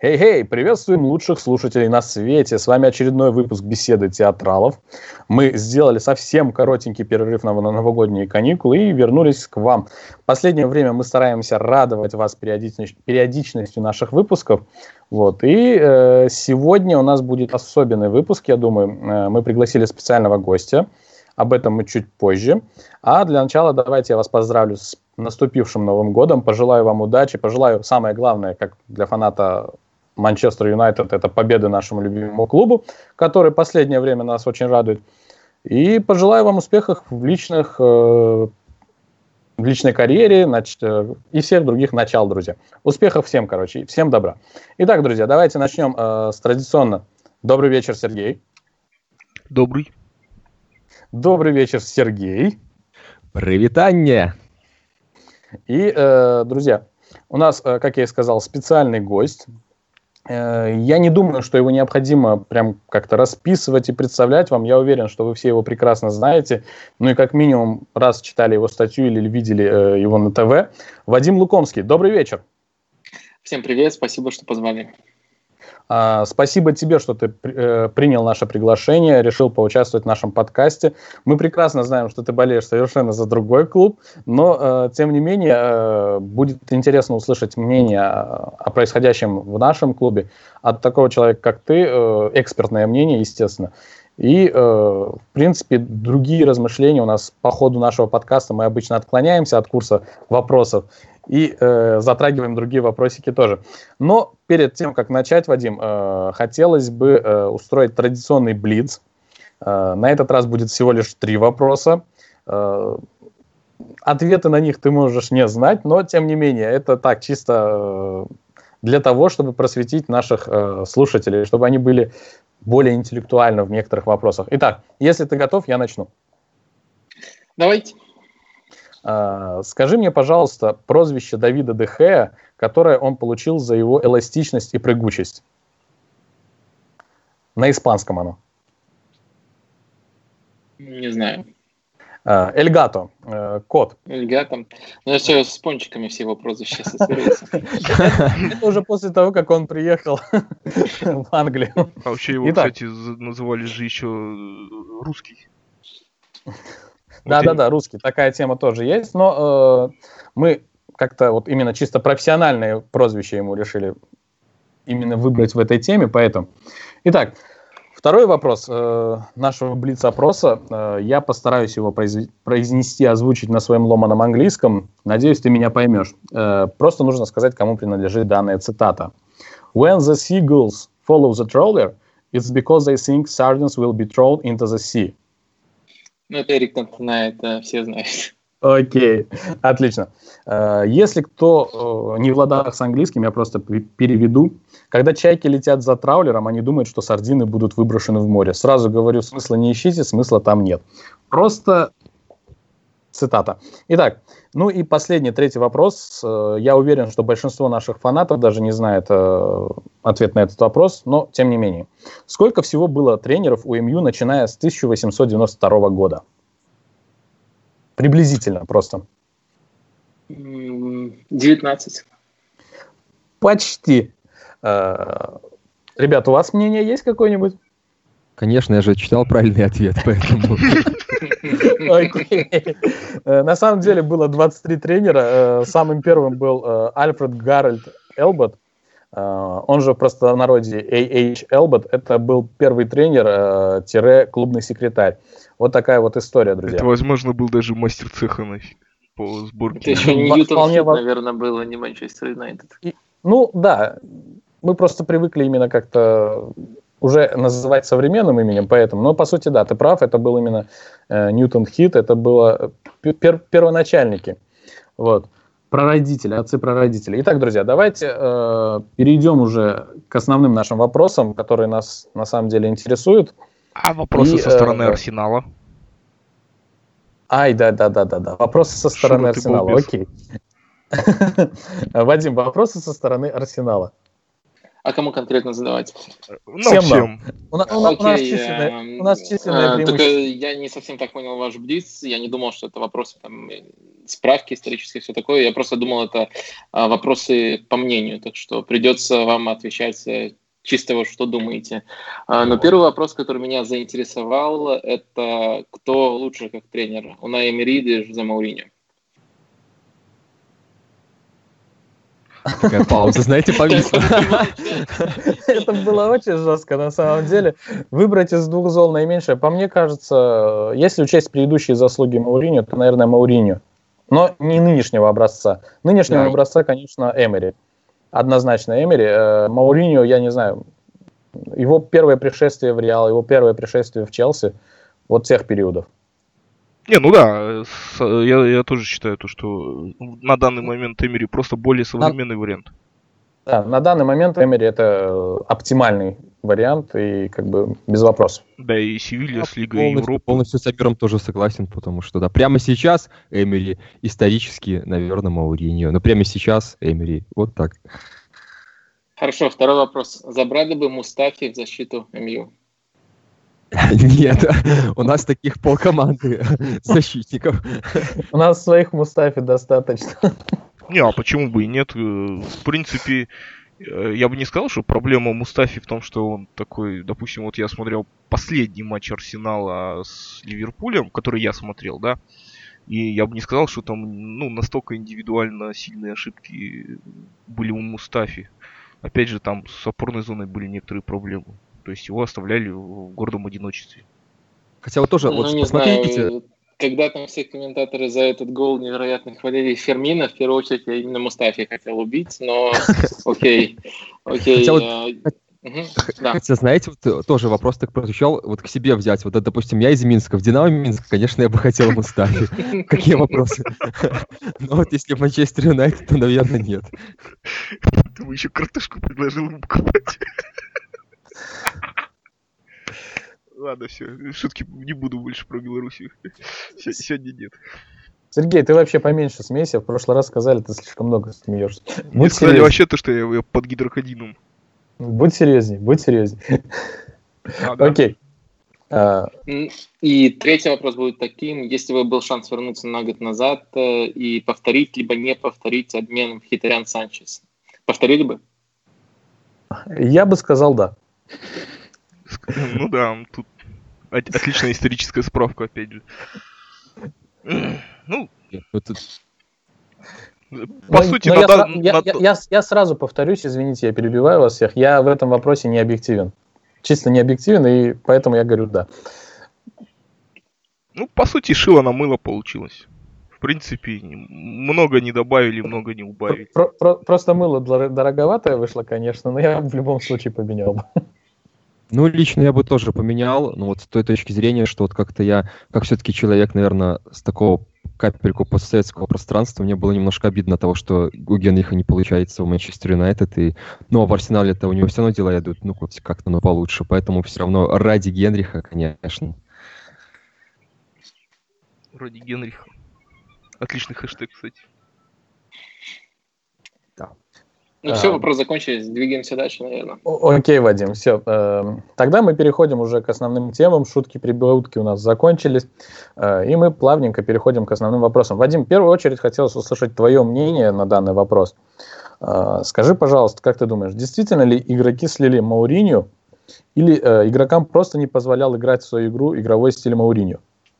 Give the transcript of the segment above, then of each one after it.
Хей-хей, приветствуем лучших слушателей на свете. С вами очередной выпуск беседы театралов. Мы сделали совсем коротенький перерыв на новогодние каникулы и вернулись к вам. В последнее время мы стараемся радовать вас периодичностью наших выпусков. И сегодня у нас будет особенный выпуск, я думаю. Мы пригласили специального гостя. Об этом мы чуть позже. А для начала давайте я вас поздравлю с наступившим Новым годом. Пожелаю вам удачи. Пожелаю, самое главное, как для фаната Манчестер Юнайтед, это победы нашему любимому клубу, который в последнее время нас очень радует. И пожелаю вам успехов в личной карьере и всех других начал, друзья. Успехов всем, и всем добра. Итак, друзья, давайте начнем с традиционно. Добрый вечер, Сергей. Добрый. Добрый вечер, Сергей. Привитание. И, друзья, у нас, как я и сказал, специальный гость. Я не думаю, что его необходимо прям как-то расписывать и представлять вам. Я уверен, что вы все его прекрасно знаете. Ну и как минимум раз читали его статью или видели его на ТВ. Вадим Лукомский. Добрый вечер. Всем привет, спасибо, что позвали. Спасибо тебе, что ты принял наше приглашение, решил поучаствовать в нашем подкасте. Мы прекрасно знаем, что ты болеешь совершенно за другой клуб, но, тем не менее, будет интересно услышать мнение о происходящем в нашем клубе от такого человека, как ты, экспертное мнение, естественно. И, в принципе, другие размышления у нас по ходу нашего подкаста, мы обычно отклоняемся от курса вопросов и затрагиваем другие вопросики тоже. Но перед тем, как начать, Вадим, хотелось бы устроить традиционный блиц. На этот раз будет всего лишь 3 вопроса. Ответы на них ты можешь не знать, но, тем не менее, это так, чисто для того, чтобы просветить наших слушателей, чтобы они были более интеллектуальны в некоторых вопросах. Итак, если ты готов, я начну. Давайте. Скажи мне, пожалуйста, прозвище Давида де Геа, которое он получил за его эластичность и прыгучесть. На испанском оно. Не знаю. Эль Гато, кот. Эль Гато. Ну, все с пончиками все его прозвища ассоциируются. Это уже после того, как он приехал в Англию. А вообще его, кстати, называли же еще русский. Да, русский. Такая тема тоже есть, но мы как-то вот именно чисто профессиональное прозвище ему решили именно выбрать в этой теме, поэтому. Итак, второй вопрос нашего блиц-опроса. Я постараюсь его произнести, озвучить на своем ломаном английском. Надеюсь, ты меня поймешь. Просто нужно сказать, кому принадлежит данная цитата. When the seagulls follow the trawler, it's because they think sardines will be thrown into the sea. Ну, это Эрик Кантона, это все знают. Окей, отлично. Если кто не в ладах с английским, я просто переведу. Когда чайки летят за траулером, они думают, что сардины будут выброшены в море. Сразу говорю, смысла не ищите, смысла там нет. Просто цитата. Итак, ну и последний, третий вопрос. Я уверен, что большинство наших фанатов даже не знает ответ на этот вопрос, но тем не менее. Сколько всего было тренеров у МЮ, начиная с 1892 года? Приблизительно просто. 19. Почти. Ребят, у вас мнение есть какое-нибудь? Конечно, я же читал правильный ответ, поэтому... Окей. На самом деле было 23 тренера. Самым первым был Альфред Гарольд Элбот. Он же в простонародье A.H. Элбот. Это был первый тренер-клубный секретарь. Вот такая вот история, друзья. Это, возможно, был даже мастер цеха по сборке. Это еще Ньютон Хит, наверное, было, не Манчестер Юнайтед. Ну, да. Мы просто привыкли именно как-то уже называть современным именем, поэтому. Но, по сути, да, ты прав. Это был именно Ньютон Хит. Это было первоначальники. Вот. Прародители, отцы-прародители. Итак, друзья, давайте перейдем уже к основным нашим вопросам, которые нас на самом деле интересуют. А вопросы со стороны Арсенала? Да. Вопросы со стороны Арсенала, окей. Вадим, вопросы со стороны Арсенала. А кому конкретно задавать? Всем. У нас численное преимущество. Только я не совсем так понял ваш блиц. Я не думал, что это вопросы там справки исторические, все такое. Я просто думал, это вопросы по мнению, так что придется вам отвечать чисто вот что думаете. Но первый вопрос, который меня заинтересовал, это кто лучше как тренер, Унай Эмери или Жозе Мауриньо? Такая пауза, знаете, повисла. Это было очень жестко, на самом деле. Выбрать из двух зол наименьшее. По мне кажется, если учесть предыдущие заслуги Мауриньо, то, наверное, Мауриньо. Но не нынешнего образца. Нынешнего образца, конечно, Эмери. Однозначно Эмери. Мауриньо, я не знаю, его первое пришествие в Реал, его первое пришествие в Челси, вот тех периодов. Не, ну да, я тоже считаю, что на данный момент Эмери просто более современный вариант. Да, на данный момент Эмери это оптимальный вариант и как бы без вопросов. Да, и Севилья с Лигой Европы. Полностью с Абером тоже согласен, потому что, да, прямо сейчас Эмери, исторически, наверное, Мауриньо, но прямо сейчас Эмери, вот так. Хорошо, второй вопрос. Забрали бы Мустафи в защиту МЮ? Нет, у нас таких полкоманды защитников. У нас своих Мустафи достаточно. Не, а почему бы и нет? В принципе, я бы не сказал, что проблема Мустафи в том, что он такой, допустим, вот я смотрел последний матч Арсенала с Ливерпулем, который я смотрел, да, и я бы не сказал, что там, ну, настолько индивидуально сильные ошибки были у Мустафи. Опять же, там с опорной зоной были некоторые проблемы. То есть его оставляли в гордом одиночестве. Хотя вот тоже, Ну, вот не посмотрите... знаю, когда там все комментаторы за этот гол невероятно хвалили Фермина, в первую очередь я именно Мустафи хотел убить, но окей. Хотя, знаете, вот тоже вопрос так прозвучал, вот к себе взять. Вот, допустим, я из Минска. В Динамо Минск, конечно, я бы хотел Мустафи. Какие вопросы? Но вот если в Манчестер Юнайтед, то, наверное, нет. Ты бы еще картошку предложил ему покупать. Ладно, все, шутки не буду больше про Белоруссию. Сегодня нет. Сергей, ты вообще поменьше смейся. В прошлый раз сказали, ты слишком много смеешься. Мне сказали вообще то, что я под гидрокодином. Будь серьезней, будь серьезней. Окей. И третий вопрос будет таким. Если бы был шанс вернуться на год назад и повторить, либо не повторить обмен Мхитарян-Санчес, повторили бы? Я бы сказал да. Ну да, тут отличная историческая справка, опять же. Ну, по сути, я сразу повторюсь, извините, я перебиваю вас всех. Я в этом вопросе не объективен. Чисто не объективен, и поэтому я говорю да. Ну, по сути, шило на мыло получилось. В принципе, много не добавили, много не убавили. Просто мыло дороговатое вышло, конечно, но я в любом случае поменял бы. Ну, лично я бы тоже поменял, но вот с той точки зрения, что вот как-то я, как все-таки человек, наверное, с такого капельку постсоветского пространства, мне было немножко обидно того, что у Генриха не получается в Манчестер Юнайтед, и, ну, в Арсенале-то у него все равно дела идут, ну, вот как-то, ну, получше, поэтому все равно ради Генриха, конечно. Ради Генриха. Отличный хэштег, кстати. Да. Ну все, вопрос закончились, двигаемся дальше, наверное. Окей, Вадим, все. Тогда мы переходим уже к основным темам. Шутки-прибаутки у нас закончились. И мы плавненько переходим к основным вопросам. Вадим, в первую очередь хотелось услышать твое мнение на данный вопрос. Скажи, пожалуйста, как ты думаешь, действительно ли игроки слили Мауриньо или игрокам просто не позволял играть в свою игру игровой стиль Мауриньо?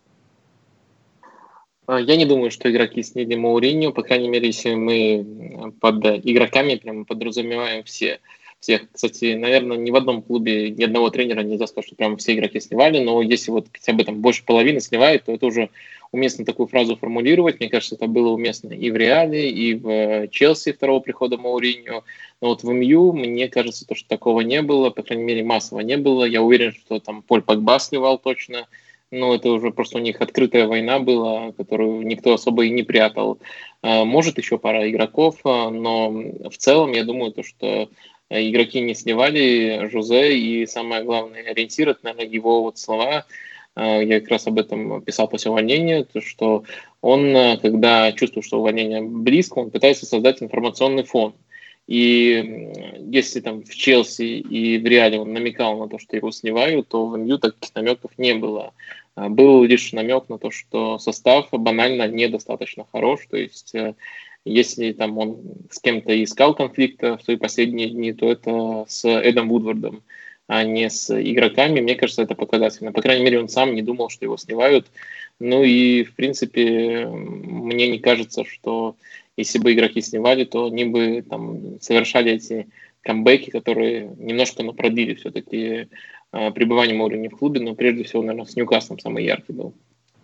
Я не думаю, что игроки слили Мауриньо, по крайней мере, если мы под игроками прямо подразумеваем всех. Кстати, наверное, ни в одном клубе ни одного тренера нельзя сказать, что прямо все игроки сливали, но если вот хотя бы там больше половины сливают, то это уже уместно такую фразу формулировать. Мне кажется, это было уместно и в Реале, и в Челси второго прихода Мауриньо. Но вот в МЮ, мне кажется, то, что такого не было, по крайней мере, массово не было. Я уверен, что там Поль Погба сливал точно. Ну, это уже просто у них открытая война была, которую никто особо и не прятал. Может, еще пара игроков, но в целом я думаю, то, что игроки не сливали Жозе, и самое главное, ориентир, это, наверное, его вот слова. Я как раз об этом писал после увольнения, то, что он, когда чувствует, что увольнение близко, он пытается создать информационный фон. И если там в Челси и в Реале он намекал на то, что его сливают, то в МЮ таких намеков не было. был лишь намек на то, что состав банально недостаточно хорош. То есть, если там он с кем-то искал конфликта в свои последние дни, то это с Эдом Вудвардом, а не с игроками. Мне кажется, это показательно. По крайней мере, он сам не думал, что его сливают. Ну и, в принципе, мне не кажется, что если бы игроки сливали, то они бы там совершали эти камбэки, которые немножко продлили все-таки пребывание Моуриньо в клубе, но прежде всего, наверное, с Ньюкаслом самый яркий был.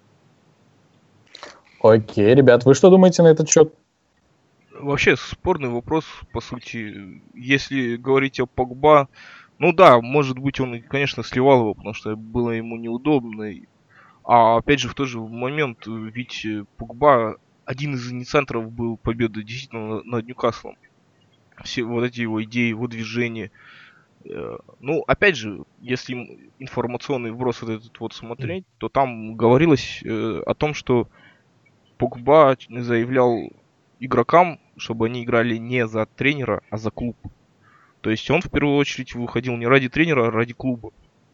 Окей, ребят, вы что думаете на этот счет? Вообще спорный вопрос, по сути. Если говорить о Погба, ну да, может быть, он, конечно, сливал его, потому что было ему неудобно. А опять же, в тот же момент, ведь Погба один из инициаторов был победы действительно над Ньюкаслом. Все вот эти его идеи, его движения. Ну, опять же, если информационный вброс вот этот вот смотреть, то там говорилось о том, что Погба заявлял игрокам, чтобы они играли не за тренера, а за клуб. То есть он в первую очередь выходил не ради тренера, а ради клуба.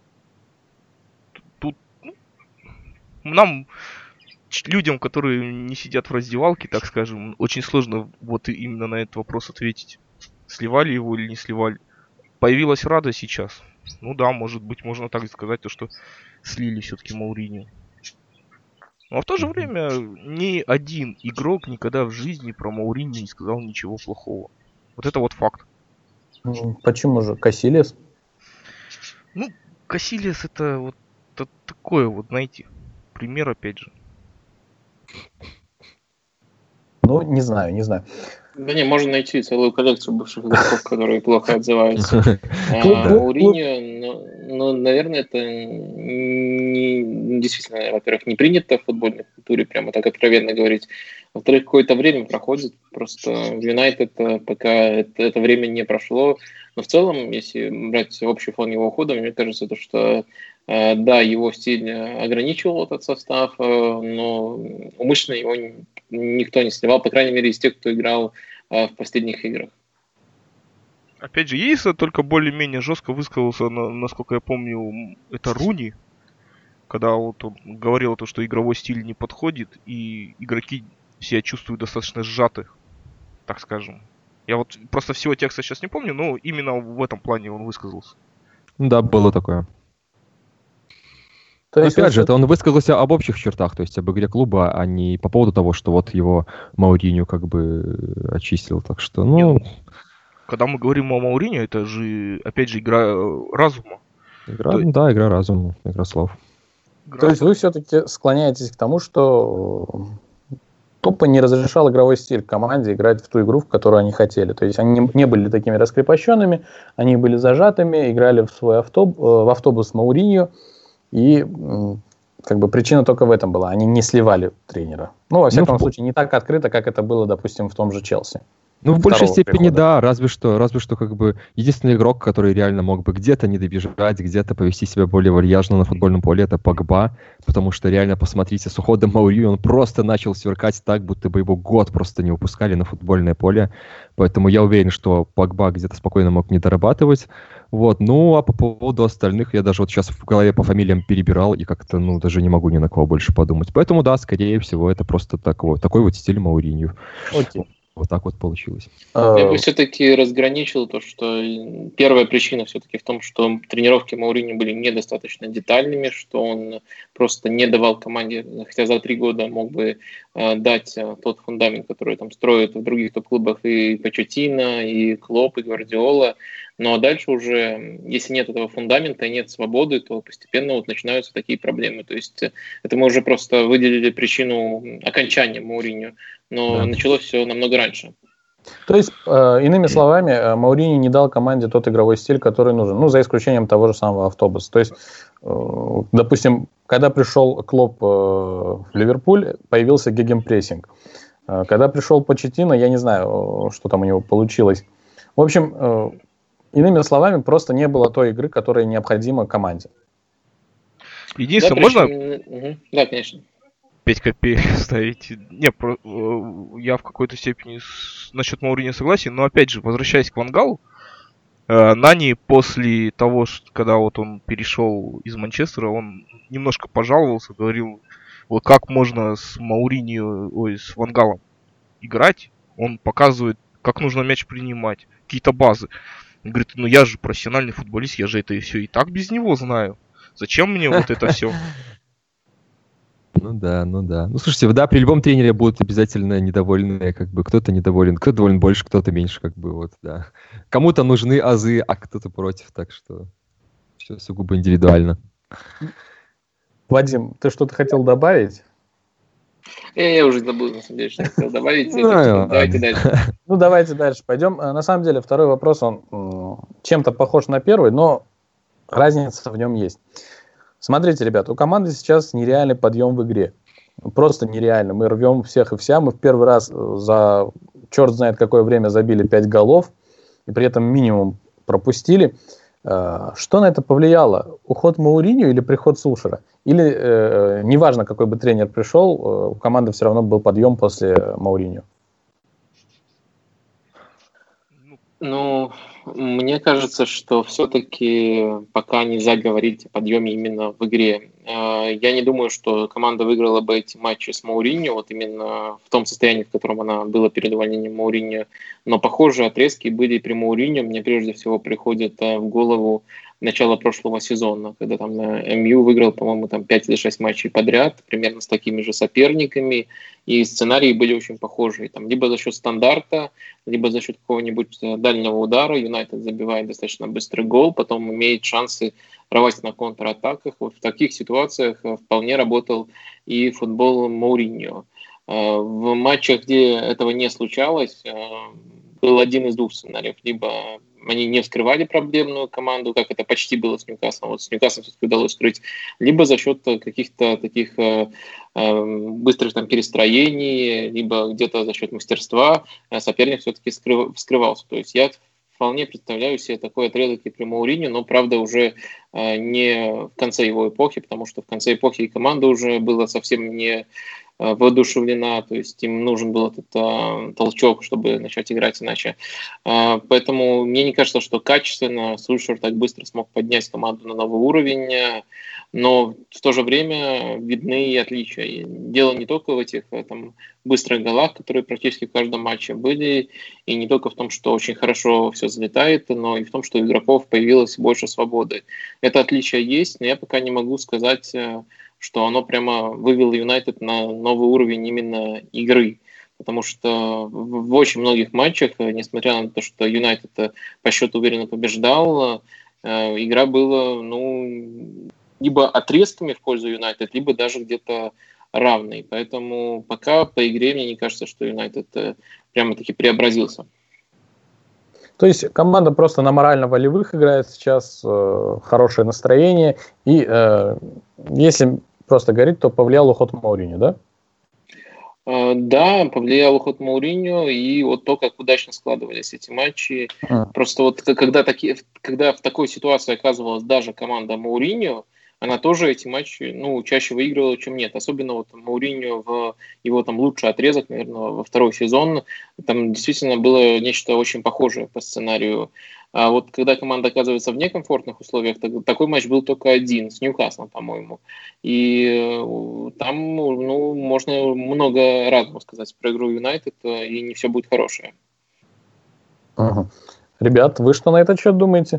Тут нам, людям, которые не сидят в раздевалке, так скажем, очень сложно вот именно на этот вопрос ответить. Сливали его или не сливали. Появилась Рада сейчас. Ну да, может быть, можно так сказать, то, что слили все-таки Моуриньо. Но в то же время ни один игрок никогда в жизни про Моуриньо не сказал ничего плохого. Вот это вот факт. Почему же? Касильес? Ну, Касильес это вот такое вот, знаете, пример опять же. Ну, не знаю. Да не, можно найти целую коллекцию бывших игроков, которые плохо отзываются. Моуриньо, ну, наверное, это действительно, во-первых, не принято в футбольной культуре, прямо так откровенно говорить. Во-вторых, какое-то время проходит, просто в Юнайтед пока это время не прошло. Но в целом, если брать общий фон его ухода, мне кажется, то, что да, его стиль ограничивал этот состав, но умышленно его никто не сливал, по крайней мере, из тех, кто играл в последних играх. Опять же, Ейса только более-менее жестко высказался, насколько я помню, это Руни, когда вот он говорил, что игровой стиль не подходит, и игроки себя чувствуют достаточно сжаты, так скажем. Я вот просто всего текста сейчас не помню, но именно в этом плане он высказался. Да, было такое. То есть, опять же, это он высказался об общих чертах, то есть об игре клуба, а не по поводу того, что вот его Моуриньо как бы очистил, так что, ну... Когда мы говорим о Моуриньо, это же, опять же, игра разума. Да, игра разума, игра слов. То есть вы все-таки склоняетесь к тому, что тупо не разрешал игровой стиль команде играть в ту игру, в которую они хотели. То есть они не были такими раскрепощенными, они были зажатыми, играли в свой автобус Моуриньо, и как бы причина только в этом была. Они не сливали тренера. Ну, во всяком случае, не так открыто, как это было, допустим, в том же Челси. Ну, в большей степени, да, разве что как бы единственный игрок, который реально мог бы где-то не добежать, где-то повести себя более вальяжно на футбольном поле, это Погба, потому что реально, посмотрите, с уходом Моуриньо он просто начал сверкать так, будто бы его год просто не выпускали на футбольное поле, поэтому я уверен, что Погба где-то спокойно мог не дорабатывать, вот, ну, а по поводу остальных, я даже вот сейчас в голове по фамилиям перебирал, и как-то, ну, даже не могу ни на кого больше подумать, поэтому, да, скорее всего, это просто такой вот стиль Моуриньо. Окей. Вот так вот получилось. Я бы все-таки разграничил то, что первая причина все-таки в том, что тренировки Моуриньо были недостаточно детальными, что он просто не давал команде, хотя за 3 года мог бы дать тот фундамент, который там строят в других топ-клубах и Почеттино, и Клоп, и Гвардиола. Но дальше уже, если нет этого фундамента и нет свободы, то постепенно вот начинаются такие проблемы. То есть это мы уже просто выделили причину окончания Моуриньо, но началось все намного раньше. То есть, иными словами, Моуриньо не дал команде тот игровой стиль, который нужен. Ну, за исключением того же самого автобуса. То есть, допустим, когда пришел Клоп в Ливерпуль, появился гегенпрессинг. Когда пришел Почеттино, я не знаю, что там у него получилось. В общем, иными словами, просто не было той игры, которая необходима команде. Единственное, да, можно... Да, конечно. 5 копеек ставить. Не, я в какой-то степени насчет Моуриньо согласен, но опять же, возвращаясь к Ван Галу, Нани после того, когда вот он перешел из Манчестера, он немножко пожаловался, говорил, вот как можно с Мауриньо, с Ван Галом играть, он показывает, как нужно мяч принимать, какие-то базы. Он говорит, ну я же профессиональный футболист, я же это все и так без него знаю. Зачем мне вот это все? Ну да, ну да. Ну слушайте, да, при любом тренере будут обязательно недовольные, как бы кто-то недоволен, кто-то доволен больше, кто-то меньше, как бы вот, да. Кому-то нужны азы, а кто-то против, так что все сугубо индивидуально. Вадим, ты что-то хотел добавить? Я уже забыл, на самом деле, что я хотел добавить. Ну, Давайте дальше. Ну, давайте дальше пойдем. На самом деле, второй вопрос, он чем-то похож на первый, но разница в нем есть. Смотрите, ребята, у команды сейчас нереальный подъем в игре. Просто нереально. Мы рвем всех и вся. Мы в первый раз за черт знает какое время забили 5 голов, и при этом минимум пропустили. Что на это повлияло? Уход Мауриньо или приход Сулшера? Или, неважно, какой бы тренер пришел, у команды все равно был подъем после Мауриньо? Ну, мне кажется, что все-таки пока нельзя говорить о подъеме именно в игре. Я не думаю, что команда выиграла бы эти матчи с Мауриньо, вот именно в том состоянии, в котором она была перед увольнением Мауриньо. Но похожие отрезки были и при Мауриньо. Мне прежде всего приходит в голову начало прошлого сезона, когда там МЮ выиграл, по-моему, там 5 или 6 матчей подряд, примерно с такими же соперниками, и сценарии были очень похожие. Там либо за счет стандарта, либо за счет какого-нибудь дальнего удара Юнайтед забивает достаточно быстрый гол, потом имеет шансы рвать на контратаках. Вот в таких ситуациях вполне работал и футбол Мауриньо. В матчах, где этого не случалось, был один из двух сценариев. Либо они не вскрывали проблемную команду, как это почти было с Ньюкаслом. Вот с Ньюкаслом все-таки удалось скрыть. Либо за счет каких-то таких быстрых там перестроений, либо где-то за счет мастерства соперник все-таки вскрывался. То есть я вполне представляю себе такой отрезок и при Мауриньо, но, правда, уже не в конце его эпохи, потому что в конце эпохи и команда уже была совсем не воодушевлена, то есть им нужен был этот толчок, чтобы начать играть иначе. Поэтому мне не кажется, что качественно Сульшер так быстро смог поднять команду на новый уровень, но в то же время видны и отличия. Дело не только в этих там, быстрых голах, которые практически в каждом матче были, и не только в том, что очень хорошо все взлетает, но и в том, что у игроков появилось больше свободы. Это отличие есть, но я пока не могу сказать, что оно прямо вывело Юнайтед на новый уровень именно игры. Потому что в очень многих матчах, несмотря на то, что Юнайтед по счету уверенно побеждал, игра была, либо отрезками в пользу Юнайтед, либо даже где-то равной. Поэтому пока по игре мне не кажется, что Юнайтед прямо-таки преобразился. То есть команда просто на морально-волевых играет сейчас, хорошее настроение. И если просто говорить, то повлиял уход Мауриньо, да? Да, повлиял уход Мауриньо и вот то, как удачно складывались эти матчи. Просто вот когда в такой ситуации оказывалась даже команда Мауриньо, она тоже эти матчи чаще выигрывала, чем нет. Особенно вот Мауриньо в его там лучший отрезок, наверное, во второй сезон, там действительно было нечто очень похожее по сценарию. А вот когда команда оказывается в некомфортных условиях, такой матч был только один, с Ньюкаслом, по-моему. И там можно много разного сказать про игру Юнайтед, и не все будет хорошее. Ага. Ребят, вы что на этот счет думаете?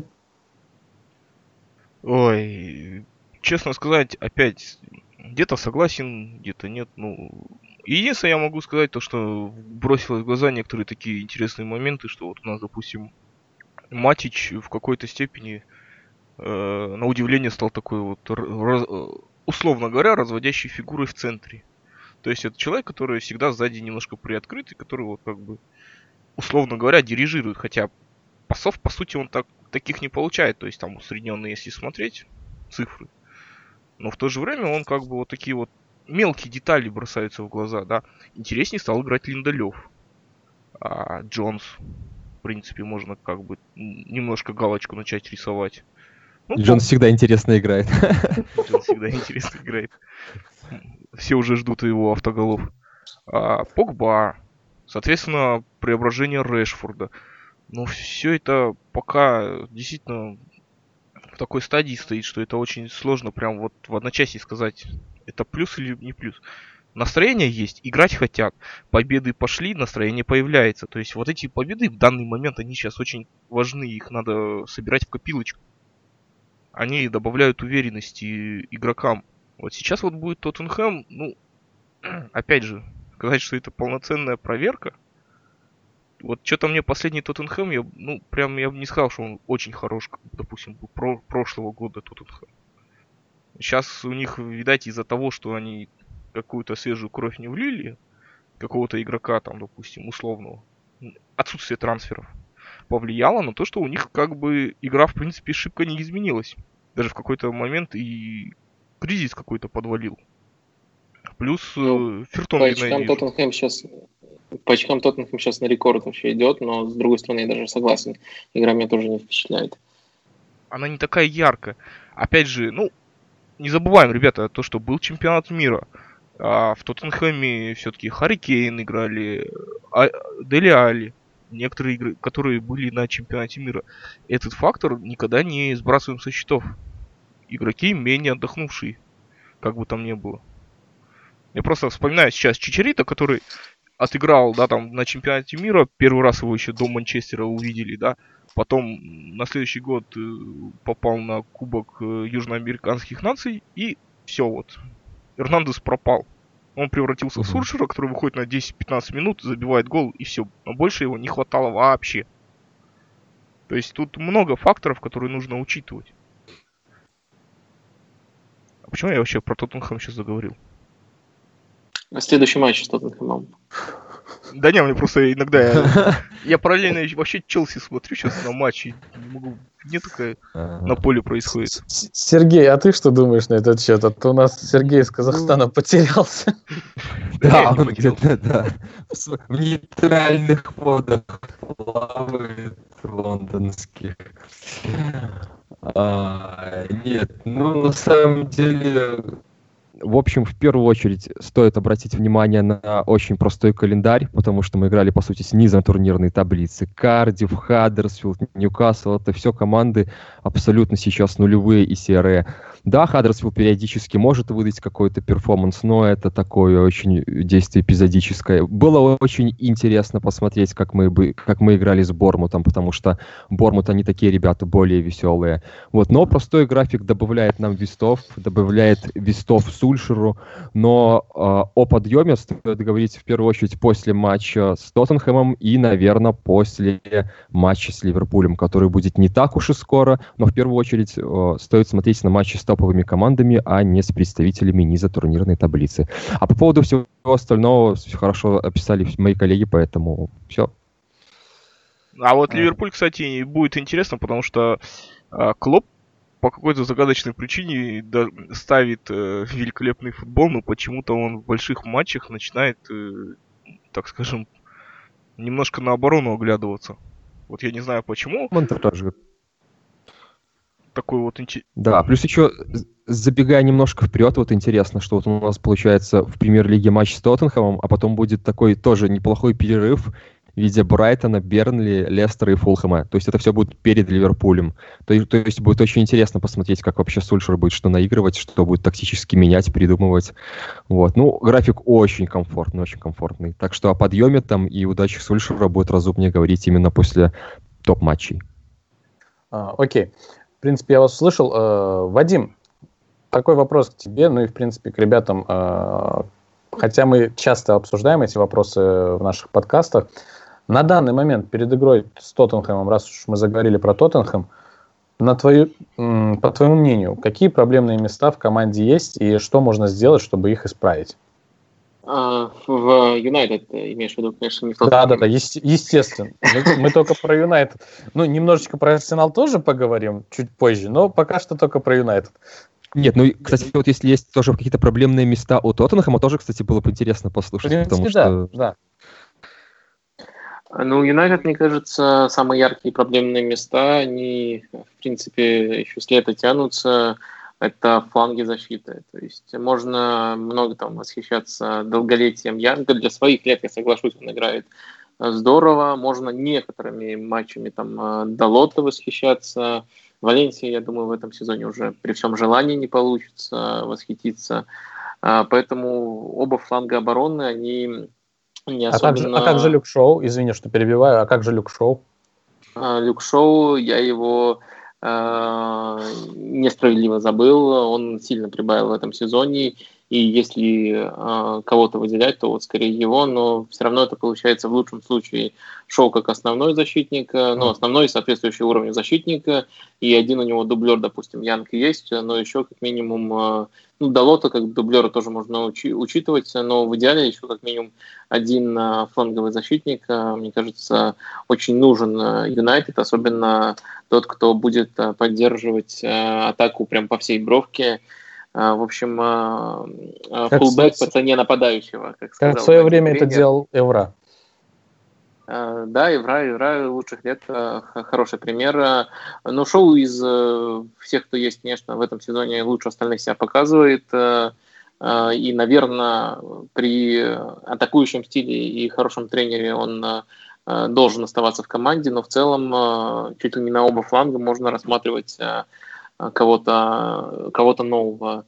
Ой, честно сказать, опять где-то согласен, где-то нет. Единственное, я могу сказать то, что бросилось в глаза некоторые такие интересные моменты, что вот у нас, допустим, Матич в какой-то степени, на удивление, стал такой вот, условно говоря, разводящей фигурой в центре. То есть это человек, который всегда сзади немножко приоткрыт, и который вот как бы, условно говоря, дирижирует. Хотя пасов, по сути, он таких не получает. То есть там усредненные, если смотреть, цифры. Но в то же время он как бы вот такие вот мелкие детали бросаются в глаза, да. Интереснее стал играть Линдолев. А Джонс, в принципе, можно как бы немножко галочку начать рисовать. Джонс всегда интересно играет. Джонс всегда интересно играет. Все уже ждут его автоголов. Погба. Соответственно, преображение Решфорда. Но все это пока действительно в такой стадии стоит, что это очень сложно прям вот в одночасье сказать, это плюс или не плюс. Настроение есть, играть хотят, победы пошли, настроение появляется. То есть вот эти победы в данный момент, они сейчас очень важны, их надо собирать в копилочку. Они добавляют уверенности игрокам. Вот сейчас вот будет Тоттенхэм, ну, опять же, сказать, что это полноценная проверка. Вот что-то мне последний Тоттенхэм, я бы не сказал, что он очень хорош, как, допустим, прошлого года Тоттенхэм. Сейчас у них, видать, из-за того, что они какую-то свежую кровь не влили, какого-то игрока, там, допустим, условного, отсутствие трансферов, повлияло на то, что у них как бы игра, в принципе, шибко не изменилась. Даже в какой-то момент и кризис какой-то подвалил. Плюс Фертонгена я вижу. По очкам Тоттенхэм сейчас на рекорд вообще идет, но с другой стороны я даже согласен. Игра меня тоже не впечатляет. Она не такая яркая. Опять же, не забываем, ребята, то, что был чемпионат мира. А в Тоттенхэме все-таки Харри Кейн играли, Дели Алли. Некоторые игры, которые были на чемпионате мира. Этот фактор никогда не сбрасываем со счетов. Игроки менее отдохнувшие, как бы там ни было. Я просто вспоминаю сейчас Чичарито, который отыграл, да, там на чемпионате мира. Первый раз его еще до Манчестера увидели, да. Потом на следующий год попал на Кубок Южноамериканских наций. И все вот. Эрнандес пропал. Он превратился в Сульшера, который выходит на 10-15 минут, забивает гол, и все. Но больше его не хватало вообще. То есть тут много факторов, которые нужно учитывать. А почему я вообще про Тоттенхэм сейчас заговорил? Следующий матч с Тоттенхэмом. Да не, мне просто иногда я параллельно вообще Челси смотрю сейчас на матчи. Не могу, мне такое на поле происходит. Сергей, а ты что думаешь на этот счет? А то у нас Сергей из Казахстана потерялся. Да, он где-то, да, в нейтральных водах плавает лондонских. Нет, на самом деле, в общем, в первую очередь стоит обратить внимание на очень простой календарь, потому что мы играли, по сути, с низом турнирной таблицы. Кардифф, Хаддерсфилд, Ньюкасл — это все команды абсолютно сейчас нулевые и серые. Да, Хаддерсфилд периодически может выдать какой-то перформанс, но это такое очень действие эпизодическое. Было очень интересно посмотреть, как мы играли с Бормутом, потому что Бормут, они такие ребята более веселые. Вот, но простой график добавляет нам вестов Сульшеру, но о подъеме стоит говорить в первую очередь после матча с Тоттенхэмом и, наверное, после матча с Ливерпулем, который будет не так уж и скоро, но в первую очередь стоит смотреть на матчи с топовыми командами, а не с представителями низа турнирной таблицы. А по поводу всего остального хорошо описали мои коллеги, поэтому все. А вот Ливерпуль, кстати, будет интересно, потому что Клопп по какой-то загадочной причине ставит великолепный футбол, но почему-то он в больших матчах начинает, так скажем, немножко на оборону оглядываться. Вот я не знаю почему. Такой вот Да, плюс еще, забегая немножко вперед, вот интересно, что вот у нас получается в премьер-лиге матч с Тоттенхэмом, а потом будет такой тоже неплохой перерыв в виде Брайтона, Бернли, Лестера и Фулхэма. То есть это все будет перед Ливерпулем. То есть будет очень интересно посмотреть, как вообще Сульшер будет что наигрывать, что будет тактически менять, придумывать. Вот. График очень комфортный. Так что о подъеме там и удачах Сульшера будет разумнее говорить именно после топ-матчей. Окей. В принципе, я вас услышал. Вадим, такой вопрос к тебе, и, в принципе, к ребятам. Хотя мы часто обсуждаем эти вопросы в наших подкастах. На данный момент перед игрой с Тоттенхэмом, раз уж мы заговорили про Тоттенхэм, по твоему мнению, какие проблемные места в команде есть и что можно сделать, чтобы их исправить? В Юнайтед имеешь в виду, конечно, не в Тоттенхэм. Да, естественно. Мы только про Юнайтед. Немножечко про Арсенал тоже поговорим чуть позже, но пока что только про Юнайтед. Нет, кстати, вот если есть тоже какие-то проблемные места у Тоттенхэма, тоже, кстати, было бы интересно послушать, потому что... Да. Юнайтед, мне кажется, самые яркие проблемные места, они, в принципе, еще с лета тянутся, это фланги защиты. То есть можно много там восхищаться долголетием Янга. Для своих лет, я соглашусь, он играет здорово. Можно некоторыми матчами там Далота восхищаться. Валенсия, я думаю, в этом сезоне уже при всем желании не получится восхититься. Поэтому оба фланга обороны, они не особенно... как же Люк Шоу? Извини, что перебиваю. А как же Люк Шоу? Люк Шоу, я его несправедливо забыл. Он сильно прибавил в этом сезоне. И если кого-то выделять, то вот скорее его, но все равно это получается в лучшем случае Шоу как основной защитник, ну, основной соответствующий уровню защитника, и один у него дублер, допустим, Янг есть, но еще как минимум, ну, Далота как дублера тоже можно учитывать, но в идеале еще как минимум один фланговый защитник, мне кажется, очень нужен Юнайтед, особенно тот, кто будет поддерживать атаку прям по всей бровке. В общем, фулбэк по цене нападающего, как сказал. Как в свое время это делал Эвра. Да, Эвра лучших лет, хороший пример. Но Шоу из всех, кто есть, конечно, в этом сезоне лучше остальных себя показывает. И, наверное, при атакующем стиле и хорошем тренере он должен оставаться в команде, но в целом чуть ли не на оба фланга можно рассматривать кого-то нового.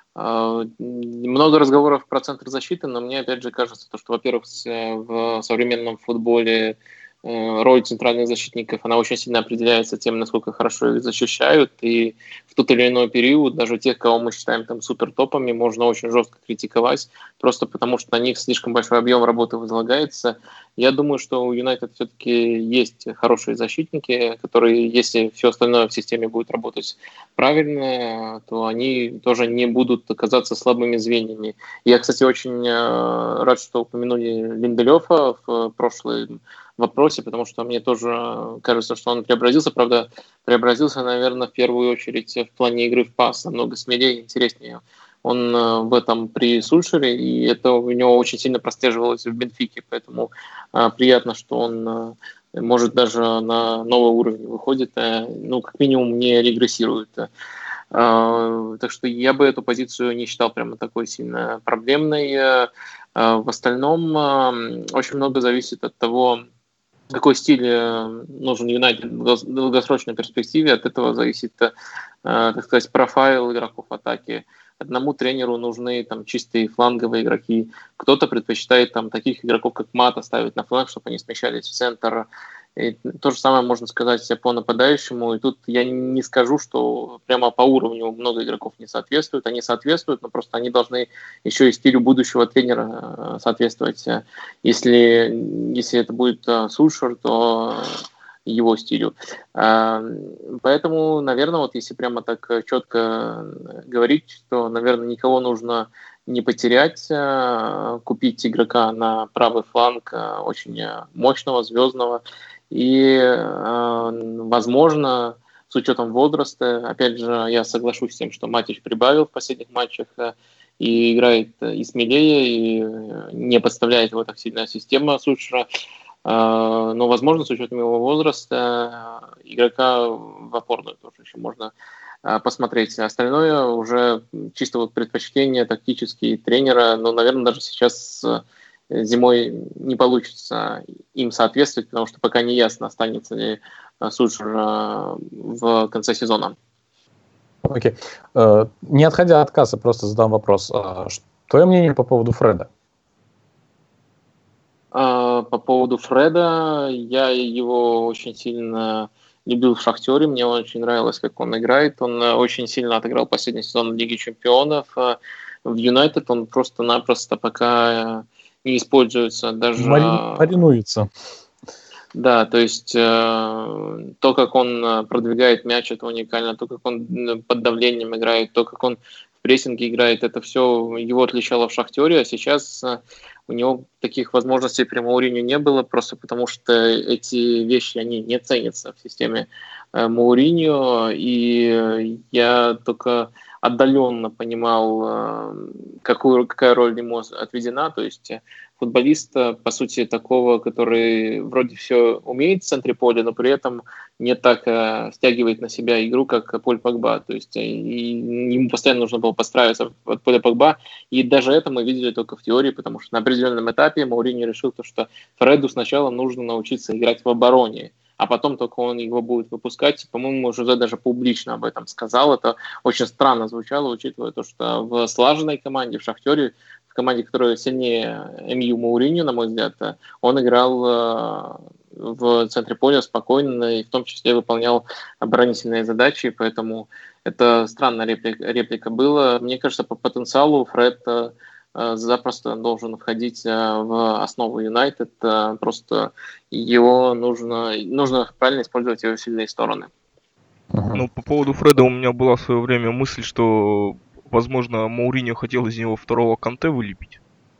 Много разговоров про центр защиты, но мне опять же кажется, что, во-первых, в современном футболе роль центральных защитников, она очень сильно определяется тем, насколько хорошо их защищают, и в тот или иной период даже тех, кого мы считаем там супер топами, можно очень жестко критиковать, просто потому что на них слишком большой объем работы возлагается. Я думаю, что у Юнайтед все-таки есть хорошие защитники, которые, если все остальное в системе будет работать правильно, то они тоже не будут оказаться слабыми звеньями. Я, кстати, очень рад, что упомянули Линделёфа в прошлом вопросе, потому что мне тоже кажется, что он преобразился. Правда, преобразился, наверное, в первую очередь в плане игры в пас. Намного смелее и интереснее он в этом при Сульшере, и это у него очень сильно прослеживалось в Бенфике. Поэтому приятно, что он может даже на новый уровень выходит, ну, как минимум, не регрессирует. Так что я бы эту позицию не считал прямо такой сильно проблемной. В остальном очень много зависит от того, какой стиль нужен Юнайтед в долгосрочной перспективе. От этого зависит, так сказать, профайл игроков атаки. Одному тренеру нужны там чистые фланговые игроки. Кто-то предпочитает там таких игроков, как Мата, ставить на фланг, чтобы они смещались в центр. И то же самое можно сказать по нападающему. И тут я не скажу, что прямо по уровню много игроков не соответствуют. Они соответствуют, но просто они должны еще и стилю будущего тренера соответствовать. Если это будет Сульшер, то его стилю. Поэтому, наверное, вот если прямо так четко говорить, то, наверное, никого нужно не потерять, купить игрока на правый фланг очень мощного, звездного. И, возможно, с учетом возраста, опять же, я соглашусь с тем, что Матич прибавил в последних матчах и играет и смелее, и не подставляет его так сильно система Сульшера. Но, возможно, с учетом его возраста, игрока в опорную тоже еще можно посмотреть. Остальное уже чисто вот предпочтения тактические тренера, но, наверное, даже сейчас зимой не получится им соответствовать, потому что пока не ясно, останется ли Сульшер в конце сезона. Окей. Не отходя от кассы, просто задам вопрос. Твое мнение по поводу Фреда? По поводу Фреда, я его очень сильно любил в «Шахтере», мне очень нравилось, как он играет. Он очень сильно отыграл последний сезон Лиги Чемпионов. В Юнайтед он просто-напросто пока не используется даже... Маринуется. Да, то есть то, как он продвигает мяч, это уникально. То, как он под давлением играет, то, как он в прессинге играет, это все его отличало в «Шахтере», а сейчас у него таких возможностей при Мауриньо не было, просто потому что эти вещи, они не ценятся в системе Мауриньо, и я только отдаленно понимал, какая роль ему отведена, то есть футболиста, по сути, такого, который вроде все умеет в центре поля, но при этом не так стягивает на себя игру, как Поль Погба. То есть и ему постоянно нужно было подстраиваться от Поля Погба. И даже это мы видели только в теории, потому что на определенном этапе Мауриньо решил, что Фреду сначала нужно научиться играть в обороне, а потом только он его будет выпускать. По-моему, Жозе даже публично об этом сказал. Это очень странно звучало, учитывая то, что в слаженной команде, в «Шахтере», в команде, которая сильнее МЮ Мауриньо, на мой взгляд, он играл в центре поля спокойно и в том числе выполнял оборонительные задачи, поэтому это странная реплика была. Мне кажется, по потенциалу Фред запросто должен входить в основу Юнайтед. Просто его нужно правильно использовать его сильные стороны. Ну, по поводу Фреда у меня была в свое время мысль, что, возможно, Мауриньо хотел из него второго Канте вылепить.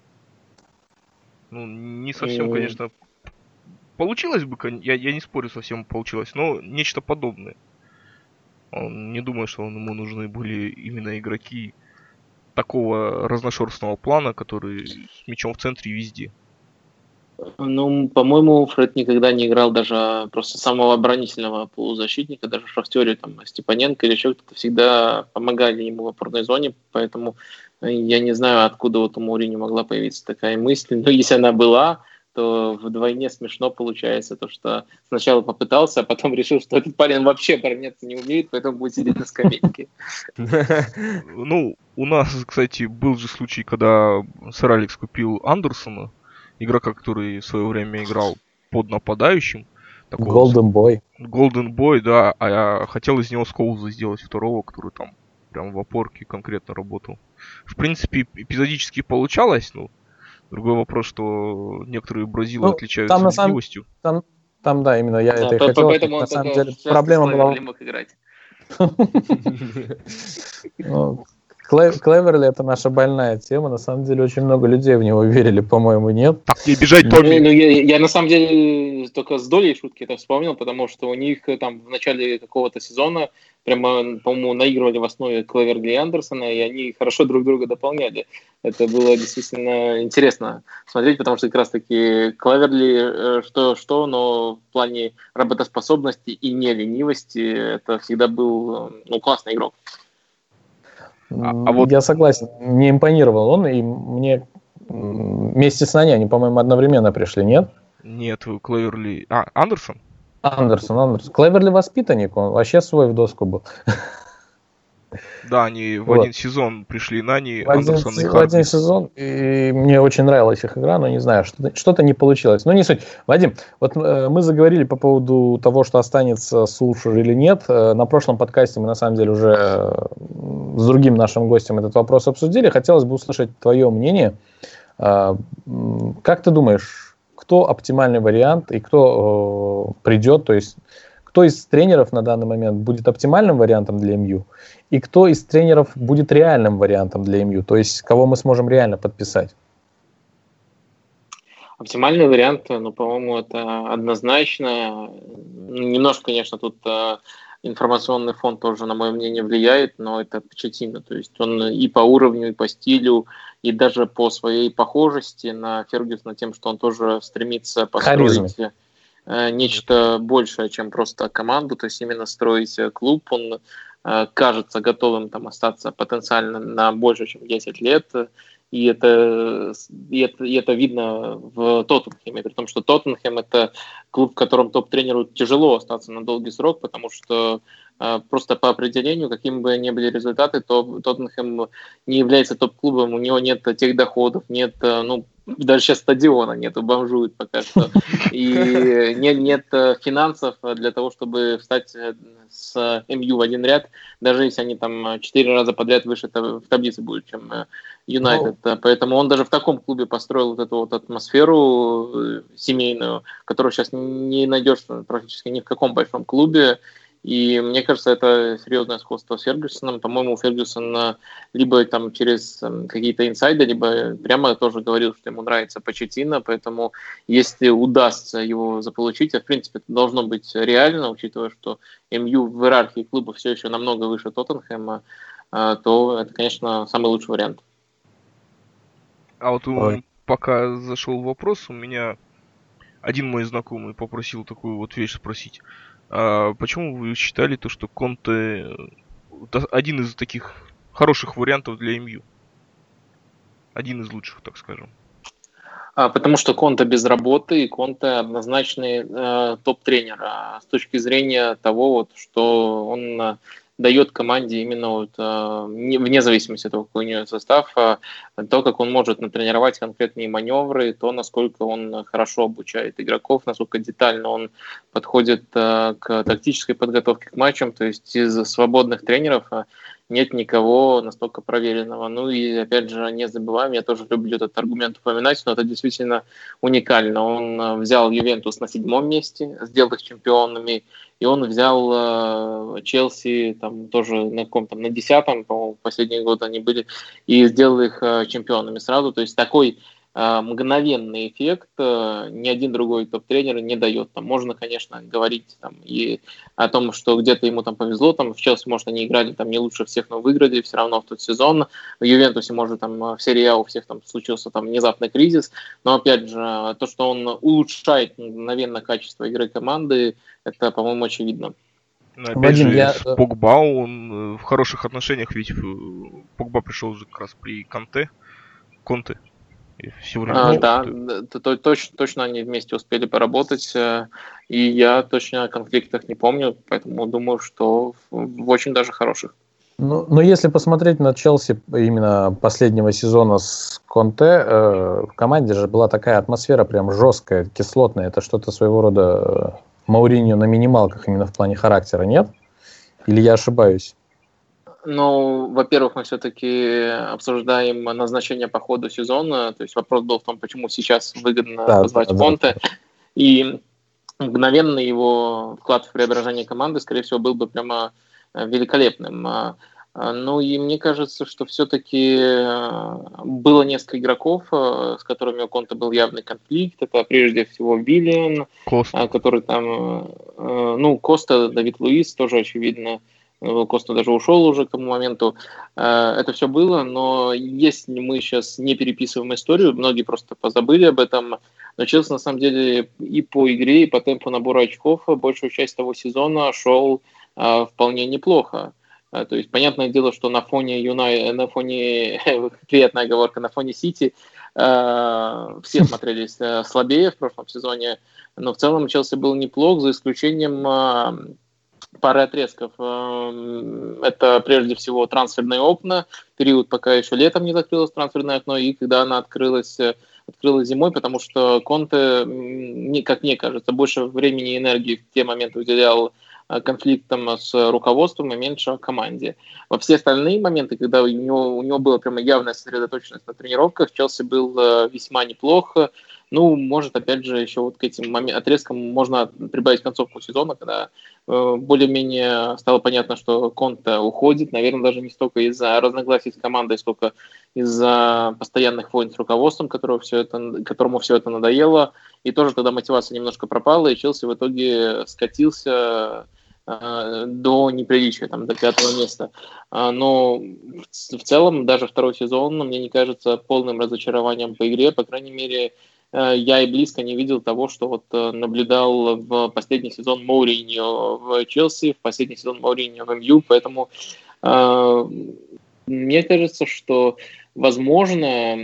Ну, не совсем, конечно, получилось бы, я не спорю, совсем получилось, но нечто подобное. Он не думает, что ему нужны были именно игроки такого разношерстного плана, которые с мячом в центре и везде. Ну, по-моему, Фред никогда не играл даже просто самого оборонительного полузащитника, даже в «Шахтере», там, Степаненко или еще кто-то всегда помогали ему в опорной зоне, поэтому я не знаю, откуда вот у Мауриньо могла появиться такая мысль, но если она была, то вдвойне смешно получается, то что сначала попытался, а потом решил, что этот парень вообще обороняться не умеет, поэтому будет сидеть на скамейке. Ну, у нас, кстати, был же случай, когда сэр Алекс купил Андерсона, игрока, который в свое время играл под нападающим. Golden Boy. Golden Boy, да, а я хотел из него Скоуза сделать второго, который там прям в опорке конкретно работал. В принципе, эпизодически получалось, но другой вопрос, что некоторые бразилы отличаются ленивостью. Там, да, именно я это и хотел. Поэтому на самом деле проблема была... мог играть. Клеверли — это наша больная тема. На самом деле очень много людей в него верили, по-моему, нет. Так, не бежать, Томми! Я на самом деле только с долей шутки это вспомнил, потому что у них там в начале какого-то сезона прямо, по-моему, наигрывали в основе Клеверли и Андерсона, и они хорошо друг друга дополняли. Это было действительно интересно смотреть, потому что как раз-таки Клеверли но в плане работоспособности и не ленивости это всегда был классный игрок. Вот... Я согласен, не импонировал он, и мне вместе с Нани они, по-моему, одновременно пришли, нет? Нет, Клеверли... Андерсон? Андерсон. Клеверли воспитанник, он вообще свой в доску был. Да, они в один сезон пришли, Нани, Андерсон и Харди. В один сезон, и мне очень нравилась их игра, но не знаю, что-то не получилось. Ну, не суть. Вадим, вот мы заговорили по поводу того, что останется Сулшер или нет. На прошлом подкасте мы, на самом деле, уже с другим нашим гостем этот вопрос обсудили. Хотелось бы услышать твое мнение. Как ты думаешь, кто оптимальный вариант и кто придет, то есть кто из тренеров на данный момент будет оптимальным вариантом для МЮ, и кто из тренеров будет реальным вариантом для МЮ, то есть кого мы сможем реально подписать? Оптимальный вариант, по-моему, это однозначно. Немножко, конечно, тут информационный фон тоже, на мое мнение, влияет, но это Почеттино. То есть он и по уровню, и по стилю, и даже по своей похожести на Фергюсона, тем, что он тоже стремится построить нечто большее, чем просто команду, то есть именно строить клуб. Он кажется готовым там остаться потенциально на больше, чем 10 лет. И это видно в Тоттенхэме, при том, что Тоттенхэм — это клуб, в котором топ-тренеру тяжело остаться на долгий срок, потому что просто по определению, какими бы ни были результаты, то Тоттенхэм не является топ-клубом, у него нет тех доходов, нет, даже сейчас стадиона нету, бомжуют пока что, и нет финансов для того, чтобы встать с МЮ в один ряд, даже если они там 4 раза подряд выше в таблице будут, чем Юнайтед. Поэтому он даже в таком клубе построил вот эту вот атмосферу семейную, которую сейчас не найдешь практически ни в каком большом клубе. И мне кажется, это серьезное сходство с Фергюсоном. По-моему, Фергюсон либо там через какие-то инсайды, либо прямо тоже говорил, что ему нравится Почеттино. Поэтому если удастся его заполучить, а в принципе это должно быть реально, учитывая, что МЮ в иерархии клуба все еще намного выше Тоттенхэма, то это, конечно, самый лучший вариант. А вот пока зашел вопрос, у меня один мой знакомый попросил такую вот вещь спросить. Почему вы считали то, что Конте один из таких хороших вариантов для МЮ? Один из лучших, так скажем. Потому что Конте без работы, и Конте однозначный топ-тренер с точки зрения того, вот, что он дает команде именно вот, вне зависимости от того, какой у нее состав, то, как он может натренировать конкретные маневры, то, насколько он хорошо обучает игроков, насколько детально он подходит к тактической подготовке к матчам. То есть из свободных тренеров нет никого настолько проверенного. Ну и, опять же, не забываем, я тоже люблю этот аргумент упоминать, но это действительно уникально. Он взял Ювентус на 7-м месте, сделал их чемпионами, и он взял Челси там тоже на каком-то, на 10-м, по-моему, последние годы они были, и сделал их чемпионами сразу. То есть такой мгновенный эффект ни один другой топ-тренер не дает. Там можно, конечно, говорить там, и о том, что где-то ему там повезло, там в Челси, может, они играли там не лучше всех, но выиграли все равно в тот сезон. В Ювентусе, может, там в серии А у всех там случился там внезапный кризис, но, опять же, то, что он улучшает мгновенно качество игры команды, это, по-моему, очевидно. Но опять же, с Погба он в хороших отношениях, ведь Погба пришел уже как раз при Конте. Да, точно они вместе успели поработать, и я точно о конфликтах не помню, поэтому думаю, что в очень даже хороших. Но если посмотреть на Челси именно последнего сезона с Конте, в команде же была такая атмосфера прям жесткая, кислотная. Это что-то своего рода Мауриньо на минималках именно в плане характера, нет? Или я ошибаюсь? Ну, во-первых, мы все-таки обсуждаем назначение по ходу сезона. То есть вопрос был в том, почему сейчас выгодно позвать Конте. Да. И мгновенно его вклад в преображение команды, скорее всего, был бы прямо великолепным. Ну и мне кажется, что все-таки было несколько игроков, с которыми у Конте был явный конфликт. Это прежде всего Виллиан, который там... Ну, Коста, Давид Луис, тоже очевидно. Коста даже ушел уже к тому моменту. Это все было, но если мы сейчас не переписываем историю, многие просто позабыли об этом, но Челси на самом деле и по игре, и по темпу набора очков большую часть того сезона шел вполне неплохо. То есть, понятное дело, что на фоне приятная оговорка, на фоне Сити все смотрелись слабее в прошлом сезоне, но в целом Челси был неплох, за исключением пары отрезков. Это прежде всего трансферные окна, период, пока еще летом не закрылось трансферное окно, и когда она открылась зимой, потому что Конте, как мне кажется, больше времени и энергии в те моменты уделял конфликтам с руководством и меньше команде. Во все остальные моменты, когда у него была прямо явная сосредоточенность на тренировках, Челси был весьма неплох. Ну, может, опять же, еще вот к этим отрезкам можно прибавить концовку сезона, когда более-менее стало понятно, что Конте уходит, наверное, даже не столько из-за разногласий с командой, сколько из-за постоянных войн с руководством, которому все это надоело, и тоже тогда мотивация немножко пропала, и Челси в итоге скатился до неприличия, там, до 5-го места. Но в целом даже второй сезон мне не кажется полным разочарованием по игре, по крайней мере, я и близко не видел того, что вот наблюдал в последний сезон Мауриньо в Челси, в последний сезон Мауриньо в МЮ, поэтому мне кажется, что, возможно,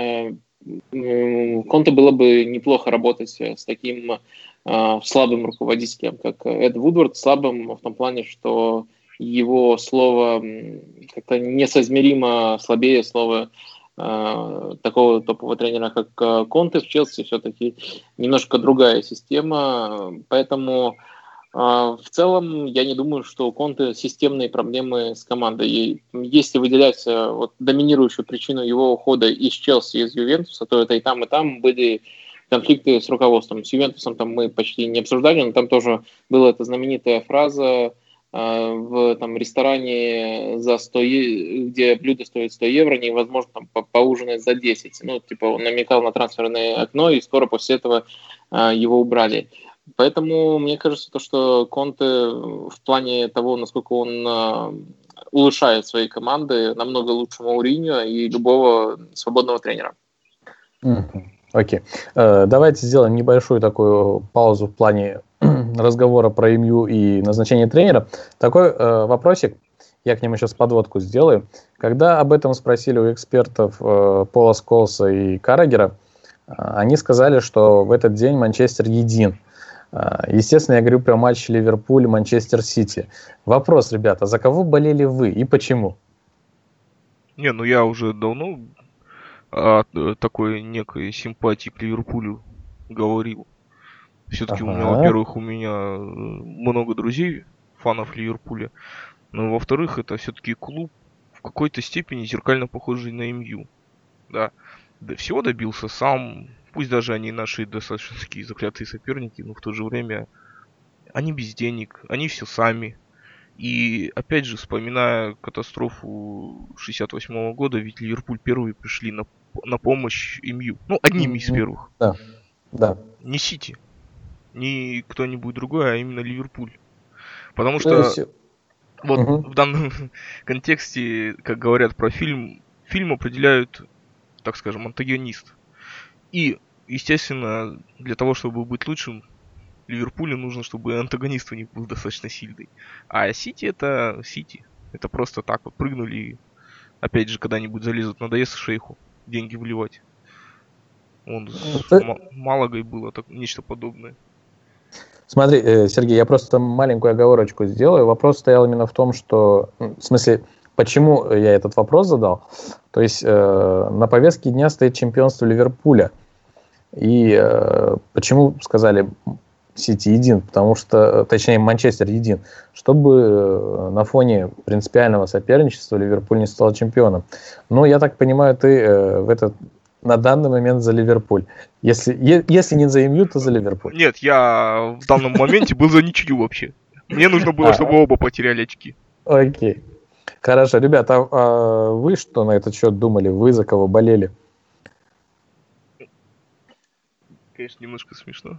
Конте было бы неплохо работать с таким слабым руководителем, как Эд Вудвард, слабым в том плане, что его слово как-то несоизмеримо слабее слова такого топового тренера, как Конте. В Челси все-таки немножко другая система, поэтому в целом я не думаю, что у Конте системные проблемы с командой. И если выделять вот доминирующую причину его ухода из Челси, из Ювентуса, то это и там были конфликты с руководством. С Ювентусом там мы почти не обсуждали, но там тоже была эта знаменитая фраза в там, ресторане, где блюдо стоит 100 евро, невозможно там, поужинать за 10. Ну, типа он намекал на трансферное окно, и скоро после этого его убрали. Поэтому мне кажется, то, что Конте в плане того, насколько он улучшает свои команды, намного лучше Мауриньо и любого свободного тренера. Окей. Давайте сделаем небольшую такую паузу в плане разговора про МЮ и назначение тренера. Такой вопросик, я к нему сейчас подводку сделаю. Когда об этом спросили у экспертов Пола Сколса и Каррагера, они сказали, что в этот день Манчестер един. Естественно, я говорю про матч Ливерпуль-Манчестер-Сити. Вопрос, ребята, за кого болели вы и почему? Не, ну я уже давно такой некой симпатии к Ливерпулю говорил. Все-таки у меня, во-первых, много друзей, фанов Ливерпуля. Но, во-вторых, это все-таки клуб в какой-то степени зеркально похожий на МЮ. Да. Всего добился сам. Пусть даже они наши достаточно такие заклятые соперники, но в то же время они без денег, они все сами. И опять же, вспоминая катастрофу 68 года, ведь Ливерпуль первые пришли на помощь МЮ. Ну, одними из первых. Да. Не Сити, не кто-нибудь другой, а именно Ливерпуль. Потому что в данном контексте, как говорят про фильм определяют, так скажем, антагонист. И, естественно, для того, чтобы быть лучшим, Ливерпулю нужно, чтобы антагонист у них был достаточно сильный. А Сити это Сити. Это просто так вот прыгнули и опять же когда-нибудь залезут, надоест шейху деньги вливать. Он с Малагой было нечто подобное. Смотри, Сергей, я просто маленькую оговорочку сделаю. Вопрос стоял именно в том, что... В смысле, почему я этот вопрос задал? То есть на повестке дня стоит чемпионство Ливерпуля. И почему сказали Сити един? Потому что, точнее, Манчестер един. Чтобы на фоне принципиального соперничества Ливерпуль не стал чемпионом. Но, я так понимаю, ты на данный момент за Ливерпуль. Если не за МЮ, то за Ливерпуль. Нет, я в данном моменте был за ничью вообще. Мне нужно было, чтобы оба потеряли очки. Окей. Хорошо. Ребята, а вы что на этот счет думали? Вы за кого болели? Конечно, немножко смешно.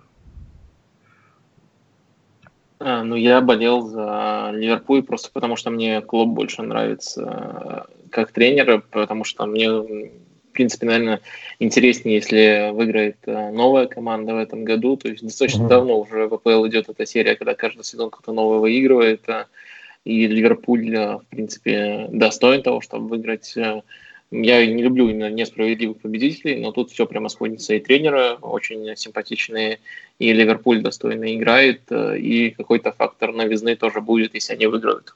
Ну, я болел за Ливерпуль просто потому, что мне Клоп больше нравится как тренер, потому что мне, в принципе, наверное, интереснее, если выиграет новая команда в этом году. То есть достаточно давно уже в АПЛ идет эта серия, когда каждый сезон кто-то новый выигрывает. И Ливерпуль, в принципе, достоин того, чтобы выиграть. Я не люблю именно несправедливых победителей, но тут все прямо сходится. И тренеры очень симпатичные, и Ливерпуль достойно играет, и какой-то фактор новизны тоже будет, если они выиграют.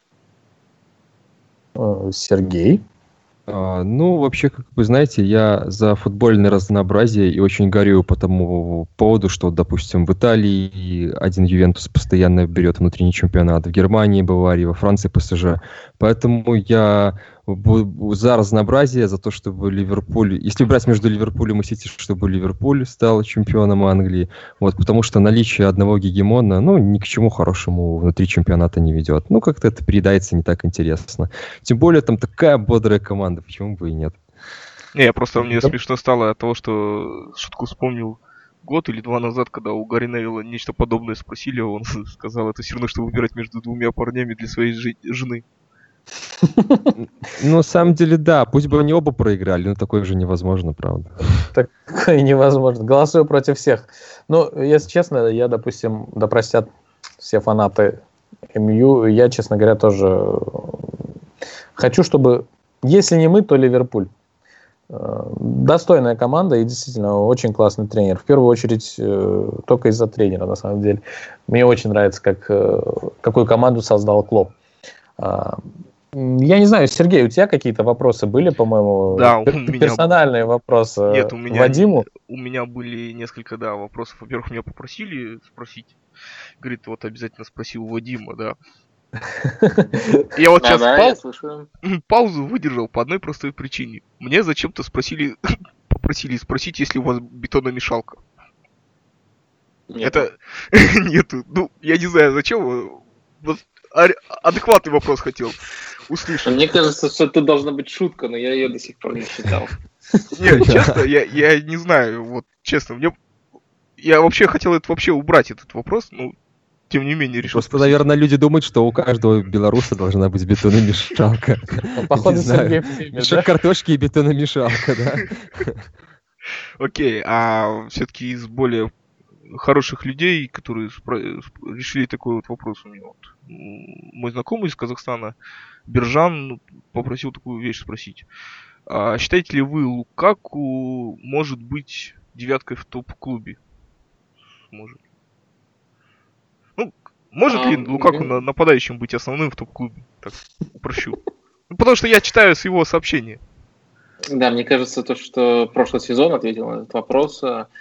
Сергей? Ну, вообще, как вы знаете, я за футбольное разнообразие и очень горю по тому поводу, что, допустим, в Италии один Ювентус постоянно берет внутренний чемпионат, в Германии, Баварии, во Франции ПСЖ. Поэтому я за разнообразие, за то, чтобы Ливерпуль, если брать между Ливерпулем и Сити, чтобы Ливерпуль стал чемпионом Англии, вот, потому что наличие одного гегемона, ну, ни к чему хорошему внутри чемпионата не ведет. Ну, как-то это передается не так интересно. Тем более, там такая бодрая команда, почему бы и нет. Не, просто мне смешно стало от того, что шутку вспомнил год или два назад, когда у Гарри Невилла нечто подобное спросили, он сказал, это все равно, что выбирать между двумя парнями для своей жены. Ну, на самом деле, да. Пусть бы они оба проиграли, но такое же невозможно, правда. Такое невозможно. Голосую против всех. Ну, если честно, я, допустим, да простят все фанаты МЮ, я, честно говоря, тоже хочу, чтобы, если не мы, то Ливерпуль. Достойная команда и действительно очень классный тренер. В первую очередь только из-за тренера, на самом деле. Мне очень нравится, какую команду создал Клоп. Я не знаю, Сергей, у тебя какие-то вопросы были, по-моему? Да, у меня... Персональные вопросы. Нет, Вадиму? У меня были несколько, да, вопросов. Во-первых, меня попросили спросить. Говорит, вот обязательно спроси у Вадима, да. Я вот сейчас паузу выдержал по одной простой причине. Мне зачем-то попросили спросить, есть ли у вас бетономешалка. Это... Нету. Ну, я не знаю, зачем. Адекватный вопрос хотел услышать. Мне кажется, что это должна быть шутка, но я ее до сих пор не считал. Нет, честно, я не знаю, вот честно, я вообще хотел убрать этот вопрос, но тем не менее решил. Просто, наверное, люди думают, что у каждого белоруса должна быть бетономешалка. Походу, Сергей в теме, да? Мешок картошки и бетономешалка, да? Окей, а все-таки из более хороших людей, которые решили такой вот вопрос у меня. Вот. Мой знакомый из Казахстана, Биржан, попросил такую вещь спросить. А считаете ли вы, Лукаку может быть девяткой в топ-клубе? Может. Ну, может ли Лукаку нападающим быть основным в топ-клубе? Так, упрощу. Ну, потому что я читаю с его сообщения. Да, мне кажется, то, что прошлый сезон ответил на этот вопрос.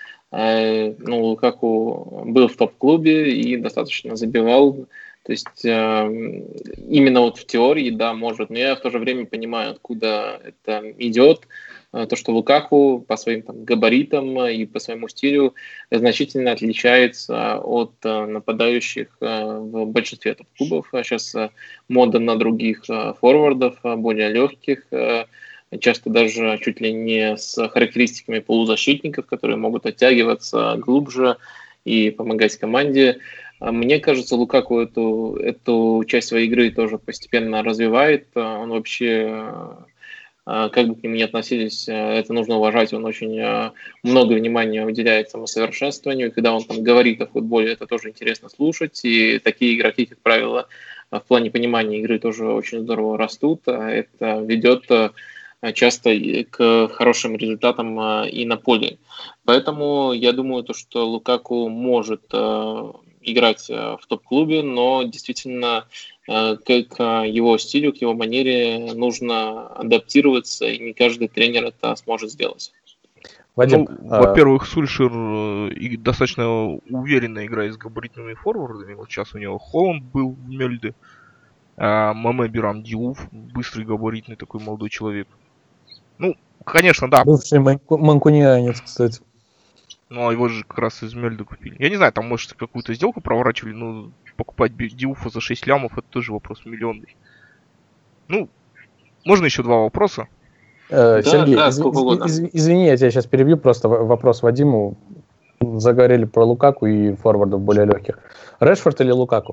Лукаку был в топ-клубе и достаточно забивал. То есть именно вот в теории, да, может. Но я в то же время понимаю, откуда это идет. То, что Лукаку по своим там габаритам и по своему стилю значительно отличается от нападающих в большинстве топ-клубов. Сейчас мода на других форвардов, более легких, часто даже чуть ли не с характеристиками полузащитников, которые могут оттягиваться глубже и помогать команде. Мне кажется, Лукаку эту часть своей игры тоже постепенно развивает. Он вообще, как бы к нему ни относились, это нужно уважать. Он очень много внимания уделяет самосовершенствованию. И когда он там говорит о футболе, это тоже интересно слушать. И такие игроки, как правило, в плане понимания игры тоже очень здорово растут. Это ведет часто к хорошим результатам и на поле. Поэтому я думаю, что Лукаку может играть в топ-клубе, но действительно к его стилю, к его манере нужно адаптироваться, и не каждый тренер это сможет сделать. Вадим, во-первых, Сульшер достаточно уверенно играет с габаритными форвардами. Вот сейчас у него Холланд был в Мельде, Маме Бирам Диуф, быстрый, габаритный такой молодой человек. Ну, конечно, да. Бывший манкунианец, кстати. Ну, а его же как раз из Мельды купили. Я не знаю, там, может, какую-то сделку проворачивали, но покупать Диуфа за 6 лямов, это тоже вопрос миллионный. Ну, можно еще два вопроса? Сергей, извини, я тебя сейчас перебью, просто вопрос Вадиму. Заговорили про Лукаку и форвардов более легких. Решфорд или Лукаку?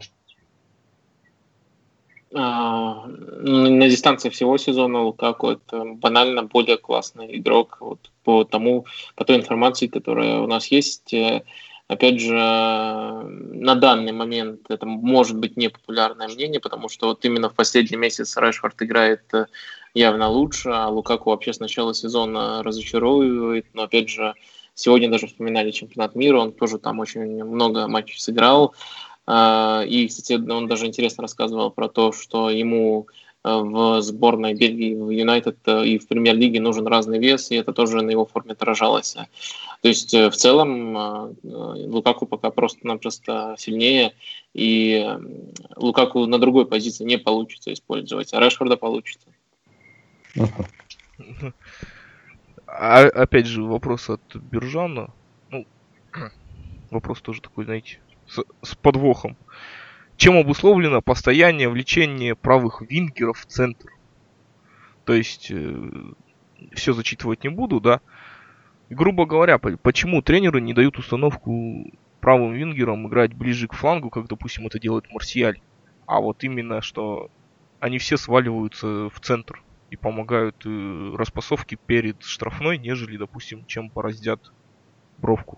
На дистанции всего сезона Лукаку это банально более классный игрок вот по той информации, которая у нас есть. Опять же, на данный момент это может быть непопулярное мнение, потому что вот именно в последний месяц Решфорд играет явно лучше, а Лукаку вообще с начала сезона разочаровывает. Но опять же, сегодня даже вспоминали чемпионат мира, он тоже там очень много матчей сыграл. И, кстати, он даже интересно рассказывал про то, что ему в сборной Бельгии, в Юнайтед и в премьер-лиге нужен разный вес, и это тоже на его форме отражалось. То есть, в целом, Лукаку пока просто-напросто сильнее, и Лукаку на другой позиции не получится использовать, а Решфорда получится. Опять же, вопрос от Биржана. Ну, вопрос тоже такой, знаете, с подвохом. Чем обусловлено постоянное влечение правых вингеров в центр? То есть, все зачитывать не буду, да. Грубо говоря, почему тренеры не дают установку правым вингерам играть ближе к флангу, как, допустим, это делает Марсиаль, а вот именно, что они все сваливаются в центр и помогают распасовке перед штрафной, нежели, допустим, чем пораздят бровку.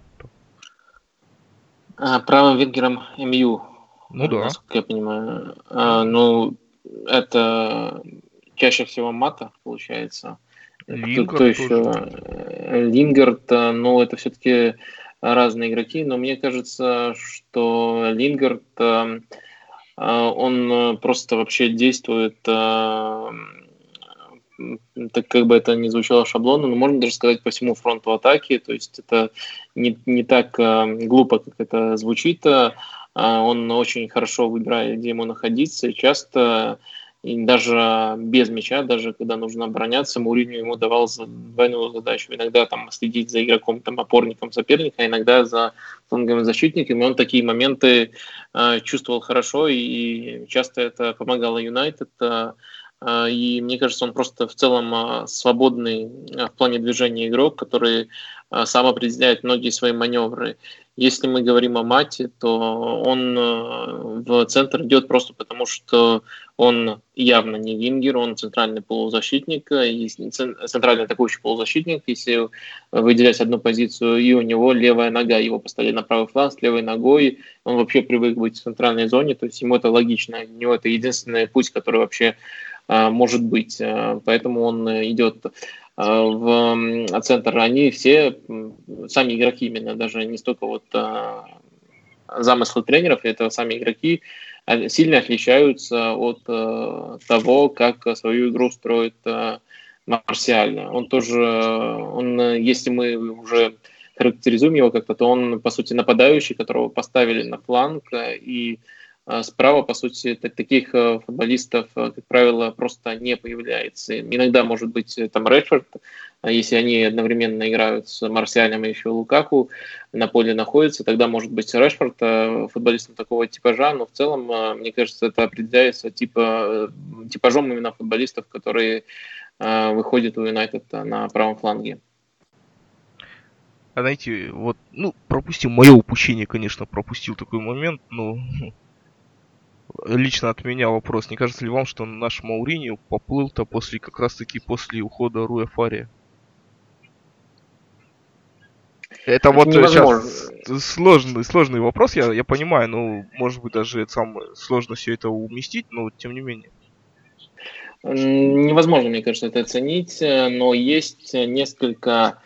Правым вингером МЮ, ну да, насколько я понимаю. Ну, это чаще всего Мата, получается. Кто еще? Лингард, ну, это все-таки разные игроки, но мне кажется, что Лингард, он просто вообще действует, так как бы это ни звучало шаблонно, но можно даже сказать по всему фронту атаки, то есть это не так глупо, как это звучит. Он очень хорошо выбирает, где ему находиться, и часто и даже без мяча, даже когда нужно обороняться, Мауриньо ему давал двойную задачу. Иногда там следить за игроком, там, опорником соперника, а иногда за фланговым защитником. И он такие моменты чувствовал хорошо, и часто это помогало Юнайтед. И мне кажется, он просто в целом свободный в плане движения игрок, который сам определяет многие свои маневры. Если мы говорим о Мате, то он в центр идет просто потому, что Он явно не вингер, он центральный полузащитник, центральный атакующий полузащитник, если выделять одну позицию, и у него левая нога, его поставили на правый фланг с левой ногой, он вообще привык быть в центральной зоне, то есть ему это логично, у него это единственный путь, который вообще может быть, поэтому он идет в центр. Они все, сами игроки именно, даже не столько вот замыслы тренеров, это сами игроки сильно отличаются от того, как свою игру строит Марсиаль. Он тоже, если мы уже характеризуем его как-то, то он, по сути, нападающий, которого поставили на фланг, и справа, по сути, таких футболистов, как правило, просто не появляется. Иногда, может быть, там Рэшфорд, если они одновременно играют с Марсиалем и еще Лукаку, на поле находится, тогда может быть Рэшфорд футболистом такого типажа, но в целом, мне кажется, это определяется типажом именно футболистов, которые выходят у Юнайтед на правом фланге. А знаете, вот, пропустил мое упущение, конечно, пропустил такой момент, но лично от меня вопрос. Не кажется ли вам, что наш Мауриньо поплыл-то как раз-таки после ухода Руя Фария? Это вот сейчас сложный вопрос, я понимаю, но может быть даже сложно все это уместить, но тем не менее. Невозможно, мне кажется, это оценить, но есть несколько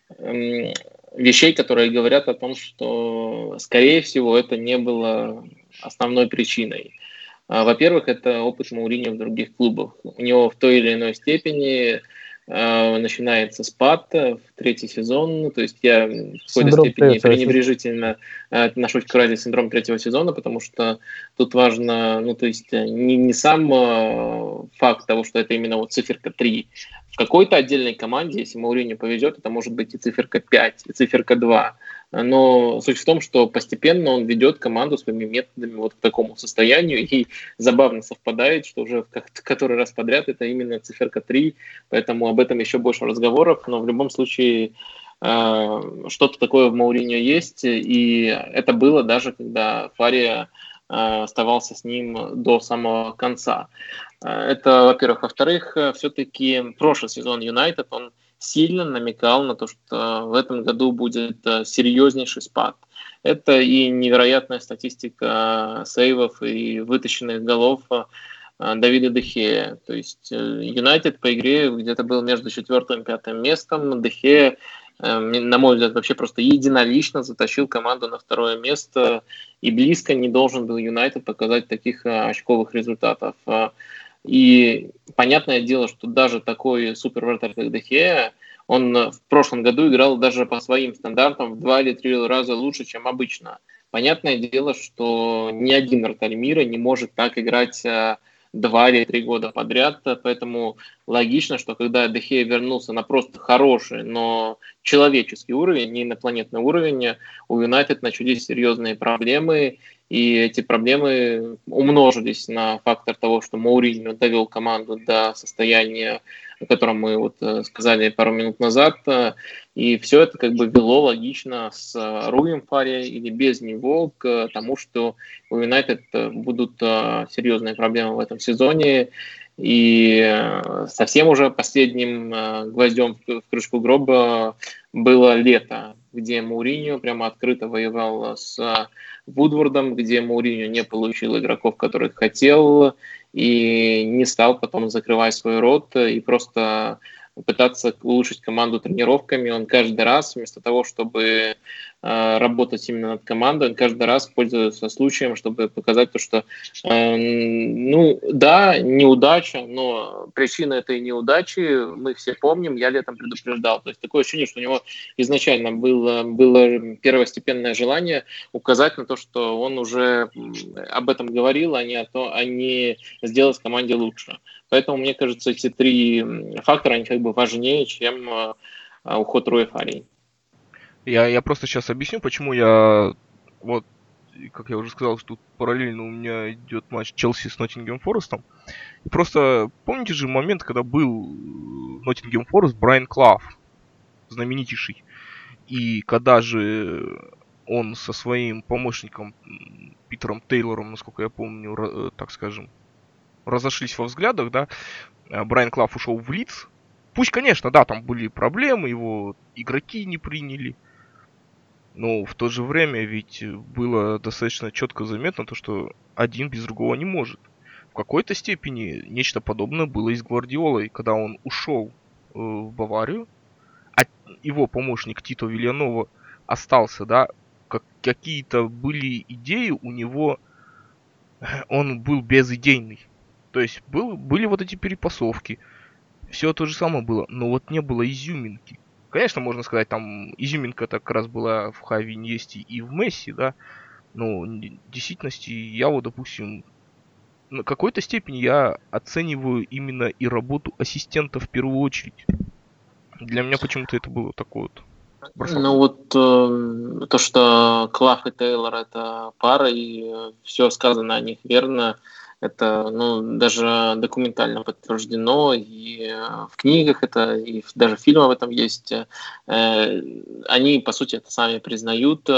вещей, которые говорят о том, что, скорее всего, это не было основной причиной. Во-первых, это опыт Мауриньо в других клубах. У него в той или иной степени начинается спад в третий сезон. То есть я в какой-то степени пренебрежительно отношусь к фразе «синдром третьего сезона», потому что тут важно, то есть не сам факт того, что это именно вот циферка 3. В какой-то отдельной команде, если Мауриньо повезет, это может быть и циферка 5, и циферка 2. Но суть в том, что постепенно он ведет команду своими методами вот к такому состоянию, и забавно совпадает, что уже в который раз подряд это именно циферка 3, поэтому об этом еще больше разговоров, но в любом случае что-то такое в Мауриньо есть, и это было даже когда Фария оставался с ним до самого конца. Это, во-первых. Во-вторых, все-таки прошлый сезон Юнайтед, он сильно намекал на то, что в этом году будет серьезнейший спад. Это и невероятная статистика сейвов и вытащенных голов Давида де Геа. То есть Юнайтед по игре где-то был между 4-м и 5-м местом. Де Геа, на мой взгляд, вообще просто единолично затащил команду на 2-е место, и близко не должен был Юнайтед показать таких очковых результатов. И понятное дело, что даже такой супервратарь, как Де Геа, он в прошлом году играл даже по своим стандартам в 2 или 3 раза лучше, чем обычно. Понятное дело, что ни один вратарь мира не может так играть 2 или 3 года подряд, поэтому логично, что когда Де Геа вернулся на просто хороший, но человеческий уровень, не инопланетный уровень, у Юнайтед начались серьезные проблемы, и эти проблемы умножились на фактор того, что Мауриньо довел команду до состояния, о котором мы вот сказали пару минут назад, и все это как бы вело логично с Руем Фари или без него к тому, что у Юнайтед будут серьезные проблемы в этом сезоне. И совсем уже последним гвоздем в крышку гроба было лето, где Мауриньо прямо открыто воевал с Вудвордом, где Мауриньо не получил игроков, которых хотел, и не стал потом закрывать свой рот и просто пытаться улучшить команду тренировками. Он каждый раз, вместо того, чтобы работать именно над командой, он каждый раз пользуется случаем, чтобы показать то, что да, неудача, но причина этой неудачи мы все помним, я летом предупреждал. То есть такое ощущение, что у него изначально было первостепенное желание указать на то, что он уже об этом говорил, а не сделать команде лучше. Поэтому, мне кажется, эти 3 фактора, они как бы важнее, чем уход Руя Фарии. Я просто сейчас объясню, почему я, вот, как я уже сказал, что тут параллельно у меня идет матч Челси с Ноттингем Форестом. И просто помните же момент, когда был Ноттингем Форест Брайан Клав, знаменитейший. И когда же он со своим помощником Питером Тейлором, насколько я помню, так скажем, разошлись во взглядах, да. Брайан Клафф ушел в Лидс. Пусть, конечно, да, там были проблемы, его игроки не приняли. Но в то же время ведь было достаточно четко заметно то, что один без другого не может. В какой-то степени нечто подобное было и с Гвардиолой, когда он ушел в Баварию, а его помощник Тито Вильянова остался, да, какие-то были идеи у него, он был безидейный. То есть были вот эти перепасовки, все то же самое было, но вот не было изюминки. Конечно, можно сказать, там изюминка-то как раз была в Хави Иньесте и в Месси, да, но в действительности я вот, допустим, на какой-то степени я оцениваю именно и работу ассистента в первую очередь. Для меня почему-то это было такое вот бросок. Ну вот то, что Клафф и Тейлор это пара, и все сказано о них верно, это даже документально подтверждено, и в книгах это, и даже фильмы об этом есть. Они, по сути, это сами признают,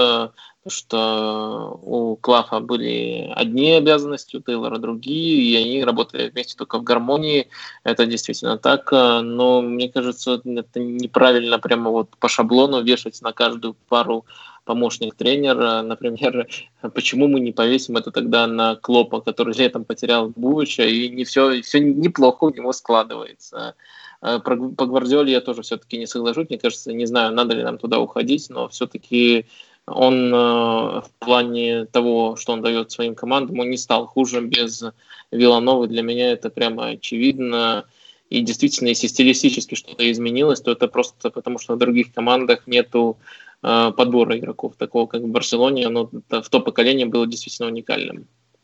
что у Клаффа были одни обязанности, у Тейлора другие, и они работали вместе только в гармонии. Это действительно так, но мне кажется, это неправильно прямо вот по шаблону вешать на каждую пару помощник тренера. Например, почему мы не повесим это тогда на Клопа, который летом потерял Бувича, и не все неплохо у него складывается. По Гвардиоле я тоже все-таки не соглашусь. Мне кажется, не знаю, надо ли нам туда уходить, но все-таки он в плане того, что он дает своим командам, он не стал хуже без Вилановы. Для меня это прямо очевидно. И действительно, если стилистически что-то изменилось, то это просто потому, что в других командах нету подбора игроков, такого как в Барселоне. Оно в то поколение было действительно уникальным.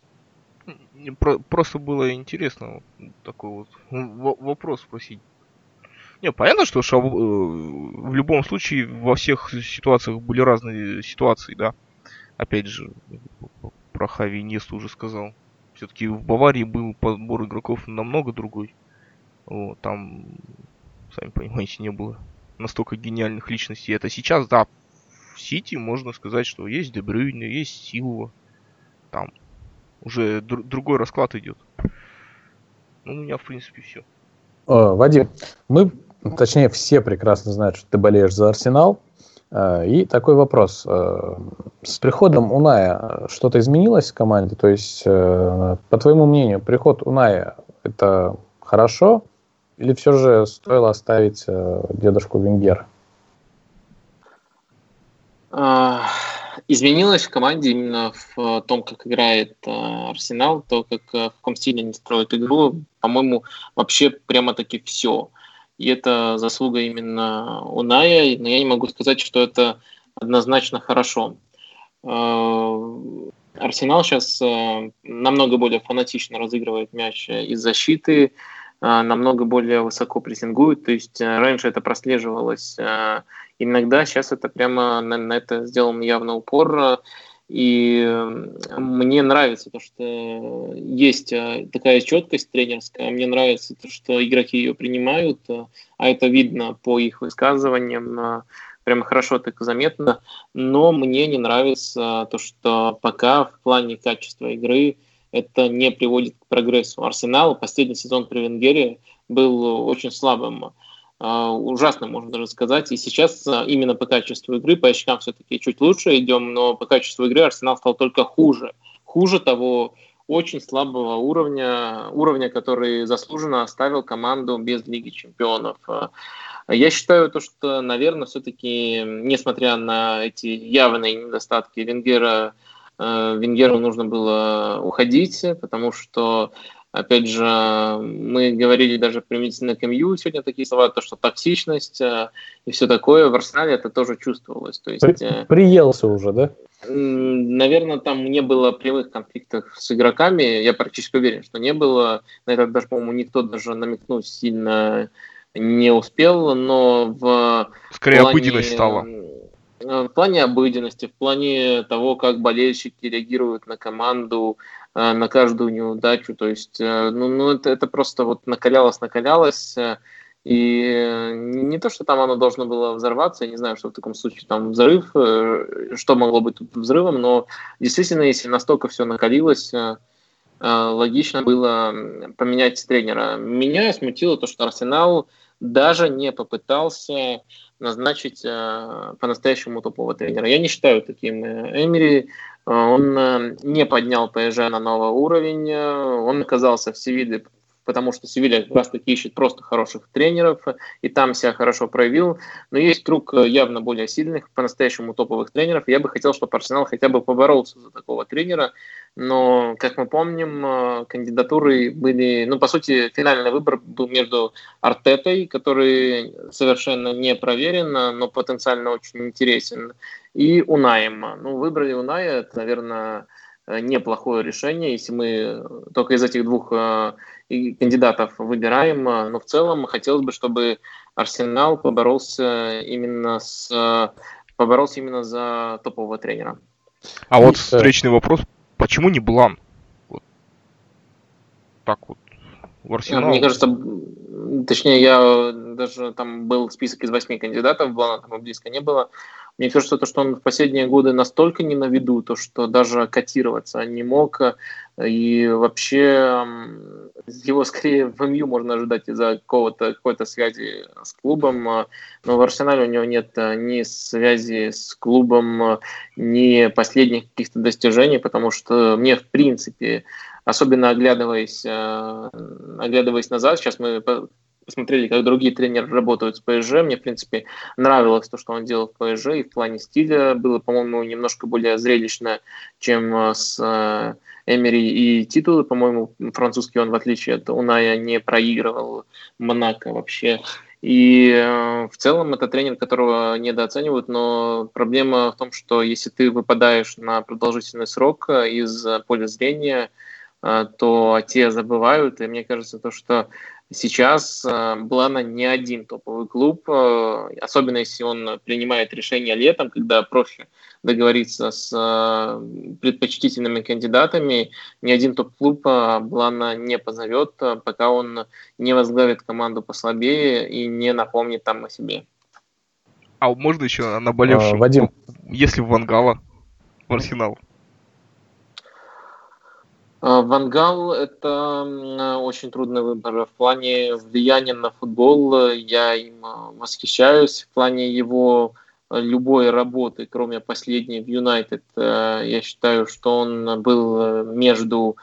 Просто было интересно такой вот вопрос спросить. Не, понятно, что в любом случае во всех ситуациях были разные ситуации, да. Опять же, про Хави Иньесту уже сказал. Все-таки в Баварии был подбор игроков намного другой. Вот, там, сами понимаете, не было настолько гениальных личностей. Это сейчас, да, в Сити можно сказать, что есть Де Брюйне, есть Силва. Там уже другой расклад идет. Ну, у меня, в принципе, все. Вадим, точнее, все прекрасно знают, что ты болеешь за Арсенал. И такой вопрос. С приходом Уная что-то изменилось в команде? То есть, по твоему мнению, приход Уная – это хорошо? Или все же стоило оставить дедушку Венгера? Изменилось в команде именно в том, как играет Арсенал, то, как в каком стиле они строят игру. По-моему, вообще прямо-таки все. И это заслуга именно Уная, но я не могу сказать, что это однозначно хорошо. Арсенал сейчас намного более фанатично разыгрывает мяч из защиты, намного более высоко прессингует. То есть раньше это прослеживалось иногда, сейчас это прямо на это сделан явно упор. И мне нравится то, что есть такая четкость тренерская. Мне нравится то, что игроки ее принимают, а это видно по их высказываниям. Прямо хорошо так заметно. Но мне не нравится то, что пока в плане качества игры это не приводит к прогрессу. Арсенал последний сезон при Венгере был очень слабым. Ужасно, можно даже сказать. И сейчас именно по качеству игры, по очкам все-таки чуть лучше идем, но по качеству игры Арсенал стал только хуже. Хуже того очень слабого уровня, который заслуженно оставил команду без Лиги Чемпионов. Я считаю, что, наверное, все-таки, несмотря на эти явные недостатки Венгера, Венгеру нужно было уходить, потому что, опять же, мы говорили даже применительно к МЮ сегодня такие слова, то, что токсичность и все такое в Арсенале это тоже чувствовалось. То есть, приелся уже, да? Наверное, там не было прямых конфликтов с игроками, я практически уверен, что не было. На это даже, по-моему, никто даже намекнуть сильно не успел, но скорее обыденность стала. В плане обыденности, в плане того, как болельщики реагируют на команду, на каждую неудачу, то есть, это просто вот накалялось, и не то, что там оно должно было взорваться, я не знаю, что в таком случае там взрыв, что могло быть тут взрывом, но действительно, если настолько все накалилось, логично было поменять тренера. Меня смутило то, что Арсенал даже не попытался назначить по-настоящему топового тренера. Я не считаю таким Эмери. Он не поднял ПСЖ на новый уровень. Он оказался в Севилье, потому что Севилья как раз таки ищет просто хороших тренеров, и там себя хорошо проявил. Но есть круг явно более сильных, по-настоящему топовых тренеров. Я бы хотел, чтобы Арсенал хотя бы поборолся за такого тренера. Но, как мы помним, кандидатуры были... Ну, по сути, финальный выбор был между Артетой, который совершенно не проверен, но потенциально очень интересен, и Унаем. Ну, выбрали Уная, это, наверное, неплохое решение, если мы только из этих двух кандидатов выбираем. Но в целом хотелось бы, чтобы Арсенал поборолся именно за топового тренера. А вот встречный вопрос, почему не Блан? Вот. Так вот, в Арсенал. Мне кажется, точнее, я даже там был список из 8 кандидатов, Блана там и близко не было. Мне кажется, то, что он в последние годы настолько не на виду, то, что даже котироваться не мог. И вообще его скорее в МЮ можно ожидать из-за какой-то связи с клубом. Но в Арсенале у него нет ни связи с клубом, ни последних каких-то достижений, потому что мне, в принципе, особенно оглядываясь назад, сейчас мы посмотрели, как другие тренеры работают с ПСЖ. Мне, в принципе, нравилось то, что он делал в ПСЖ, и в плане стиля было, по-моему, немножко более зрелищно, чем с Эмери, и титулы, по-моему, французский он, в отличие от Уная, не проигрывал Монако вообще. И в целом это тренер, которого недооценивают, но проблема в том, что если ты выпадаешь на продолжительный срок из поля зрения, то те забывают, и мне кажется, то, что сейчас Блана не один топовый клуб, особенно если он принимает решения летом, когда проще договориться с предпочтительными кандидатами. Ни один топ-клуб Блана не позовет, пока он не возглавит команду послабее и не напомнит там о себе. А можно еще наболевшим? Вадим. Если Ван Гала в Арсенал? Ван Гал – это очень трудный выбор. В плане влияния на футбол я им восхищаюсь. В плане его любой работы, кроме последней в Юнайтед, я считаю, что он был между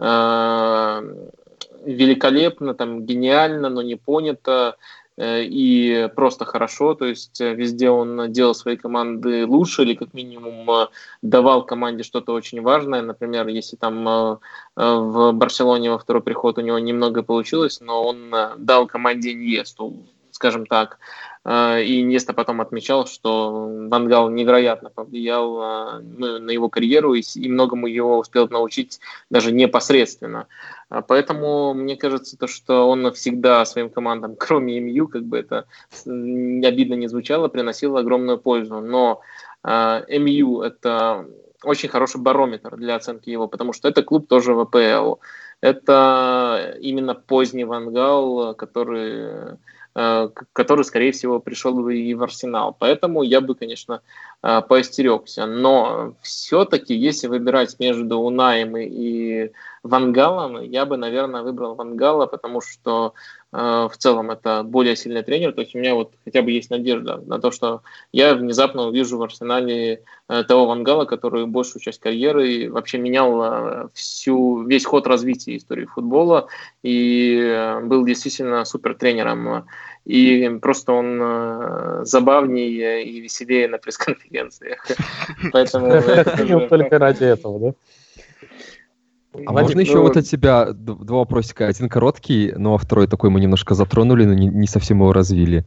великолепно, там, гениально, но не понято, и просто хорошо, то есть везде он делал свои команды лучше или как минимум давал команде что-то очень важное. Например, если там в Барселоне во второй приход у него немного получилось, но он дал команде Иньесту, скажем так. И Иньеста потом отмечал, что Ван Гал невероятно повлиял на его карьеру и многому его успел научить даже непосредственно. Поэтому мне кажется, то, что он всегда своим командам, кроме МЮ, как бы это обидно не звучало, приносил огромную пользу. Но МЮ – это очень хороший барометр для оценки его, потому что это клуб тоже в АПЛ. Это именно поздний Ван Гал, который, скорее всего, пришел бы и в Арсенал. Поэтому я бы, конечно, поостерегся. Но все-таки, если выбирать между Унаем и Ван Галом, я бы, наверное, выбрал Ван Гала, потому что в целом это более сильный тренер. То есть у меня вот хотя бы есть надежда на то, что я внезапно увижу в Арсенале того Ван Гала, который большую часть карьеры вообще менял весь ход развития истории футбола и был действительно супер тренером. И просто он забавнее и веселее на пресс-конференциях. Поэтому только ради этого, да? А можно еще вот от тебя два вопросика. Один короткий, но второй такой мы немножко затронули, но не совсем его развили.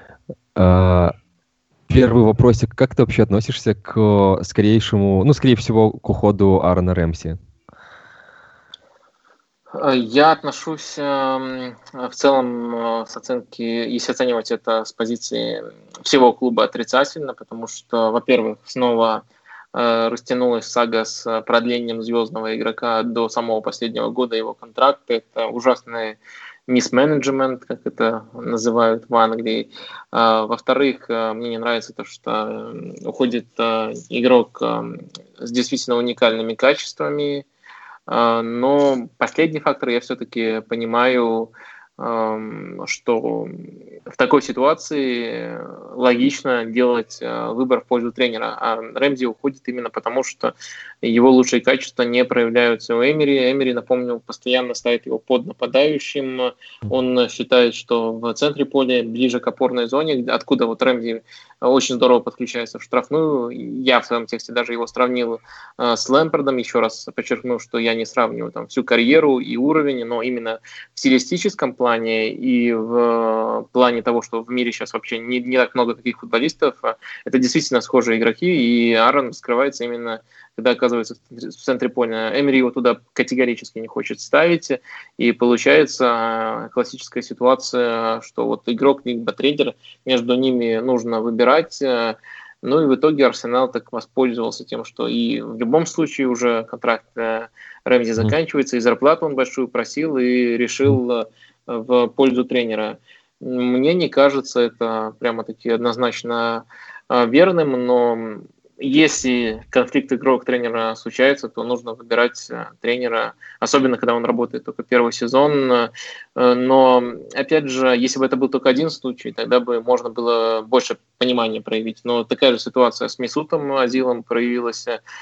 Первый вопросик. Как ты вообще относишься к скорее всего, к уходу Аарона Рэмси? Я отношусь в целом с оценки, если оценивать это с позиции всего клуба, отрицательно, потому что, во-первых, снова растянулась сага с продлением звездного игрока до самого последнего года его контракта. Это ужасный мисс-менеджмент, как это называют в Англии. Во-вторых, мне не нравится то, что уходит игрок с действительно уникальными качествами. Но последний фактор я все-таки понимаю, что в такой ситуации логично делать выбор в пользу тренера. А Рэмзи уходит именно потому, что его лучшие качества не проявляются у Эмери. Эмери, напомню, постоянно ставит его под нападающим. Он считает, что в центре поля, ближе к опорной зоне, откуда вот Рэмзи очень здорово подключается в штрафную. Я в своем тексте даже его сравнил с Лэмпардом. Еще раз подчеркну, что я не сравниваю там всю карьеру и уровень, но именно в стилистическом плане и в плане того, что в мире сейчас вообще не так много таких футболистов, это действительно схожие игроки, и Аарон скрывается именно когда оказывается в центре поля. Эмери его туда категорически не хочет ставить, и получается классическая ситуация, что вот игрок либо тренер, между ними нужно выбирать. Ну и в итоге Арсенал так воспользовался тем, что и в любом случае уже контракт Рэмзи заканчивается, и зарплату он большую просил, и решил в пользу тренера. Мне не кажется это прямо-таки однозначно верным, но если конфликт игрок-тренера случается, то нужно выбирать тренера, особенно когда он работает только первый сезон. Но, опять же, если бы это был только один случай, тогда бы можно было больше понимания проявить. Но такая же ситуация с Месутом Азилом проявилась,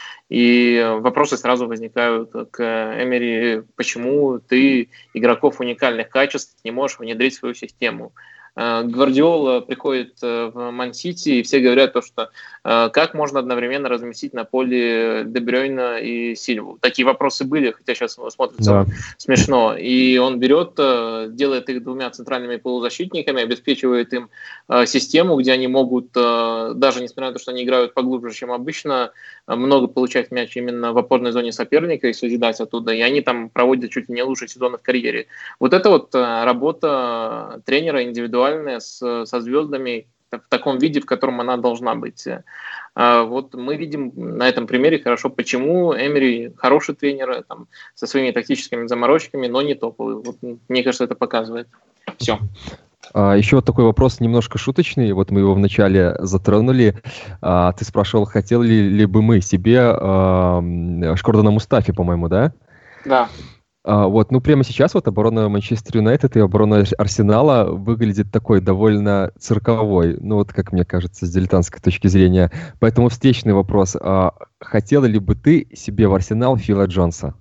и вопросы сразу возникают к Эмери, почему ты игроков уникальных качеств не можешь внедрить в свою систему. Гвардиола приходит в Ман-Сити, и все говорят, что как можно одновременно разместить на поле Де Брюйна и Сильву. Такие вопросы были, хотя сейчас смотрится смешно. И он берет, делает их двумя центральными полузащитниками, обеспечивает им систему, где они могут, даже несмотря на то, что они играют поглубже, чем обычно, много получать мяч именно в опорной зоне соперника и созидать оттуда. И они там проводят чуть ли не лучшие сезоны в карьере. Вот это вот работа тренера индивидуальная со звездами в таком виде, в котором она должна быть. Вот мы видим на этом примере хорошо, почему Эмери хороший тренер, там, со своими тактическими заморочками, но не топовый. Вот, мне кажется, это показывает. Все. Еще вот такой вопрос немножко шуточный. Вот мы его вначале затронули. Ты спрашивал, хотели ли бы мы себе Шкордана Мустафи, по-моему, да? Да. Вот, ну прямо сейчас вот оборона Манчестер Юнайтед и оборона Арсенала выглядит такой довольно цирковой, ну вот как мне кажется, с дилетантской точки зрения. Поэтому встречный вопрос. Хотела ли бы ты себе в Арсенал Фила Джонса?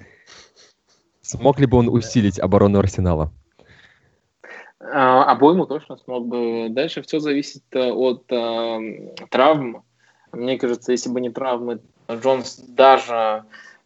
Смог ли бы он усилить оборону Арсенала? Обоему точно смог бы. Дальше все зависит от травм. Мне кажется, если бы не травмы, Джонс даже...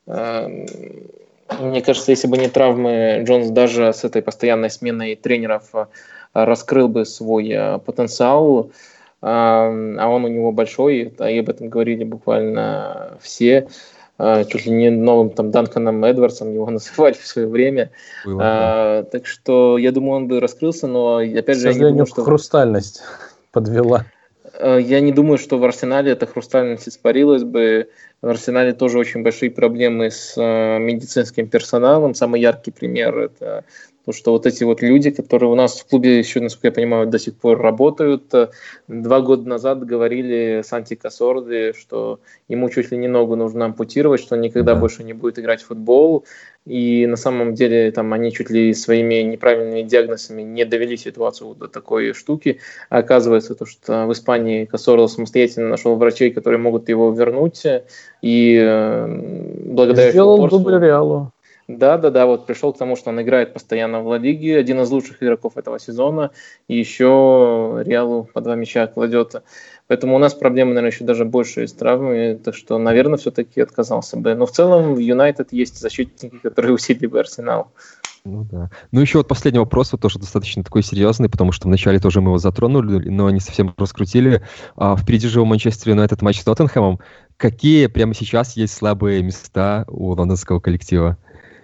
Мне кажется, если бы не травмы, Джонс даже с этой постоянной сменой тренеров раскрыл бы свой потенциал, а он у него большой, и об этом говорили буквально все. Чуть ли не новым там Данканом Эдвардсом его называли в свое время. Так что я думаю, он бы раскрылся, но опять же, я не думаю, что хрустальность подвела. Я не думаю, что в Арсенале эта хрустальность испарилась бы. В Арсенале тоже очень большие проблемы с медицинским персоналом. Самый яркий пример – это то, что вот эти вот люди, которые у нас в клубе еще, насколько я понимаю, до сих пор работают, 2 года назад говорили Санти Касорди, что ему чуть ли не ногу нужно ампутировать, что он никогда больше не будет играть в футбол. И на самом деле там они чуть ли своими неправильными диагнозами не довели ситуацию до такой штуки. А оказывается, то, что в Испании Касорла самостоятельно нашел врачей, которые могут его вернуть. И благодаря сделал дубль Реалу. Да, вот пришел к тому, что он играет постоянно в Ла Лиге, один из лучших игроков этого сезона, и еще Реалу по 2 мяча кладет. Поэтому у нас проблемы, наверное, еще даже больше с травмами, так что, наверное, все-таки отказался бы. Но в целом в Юнайтед есть защитники, которые усилили бы Арсенал. Ну да. Ну еще вот последний вопрос, вот тоже достаточно такой серьезный, потому что вначале тоже мы его затронули, но не совсем раскрутили. Впереди же у Манчестер Юнайтед матч с Тоттенхэмом. Какие прямо сейчас есть слабые места у лондонского коллектива?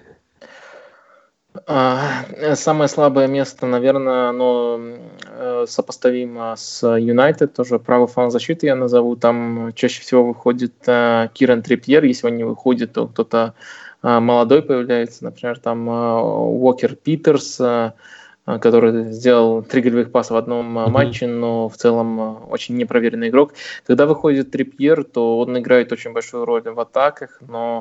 Самое слабое место, наверное, оно сопоставимо с Юнайтед, тоже правый фланг защиты я назову. Там чаще всего выходит Киран Трипьер, если он не выходит, то кто-то молодой появляется, например, там Уокер Питерс, который сделал 3 голевых паса в одном матче, но в целом очень непроверенный игрок. Когда выходит Трипьер, то он играет очень большую роль в атаках, но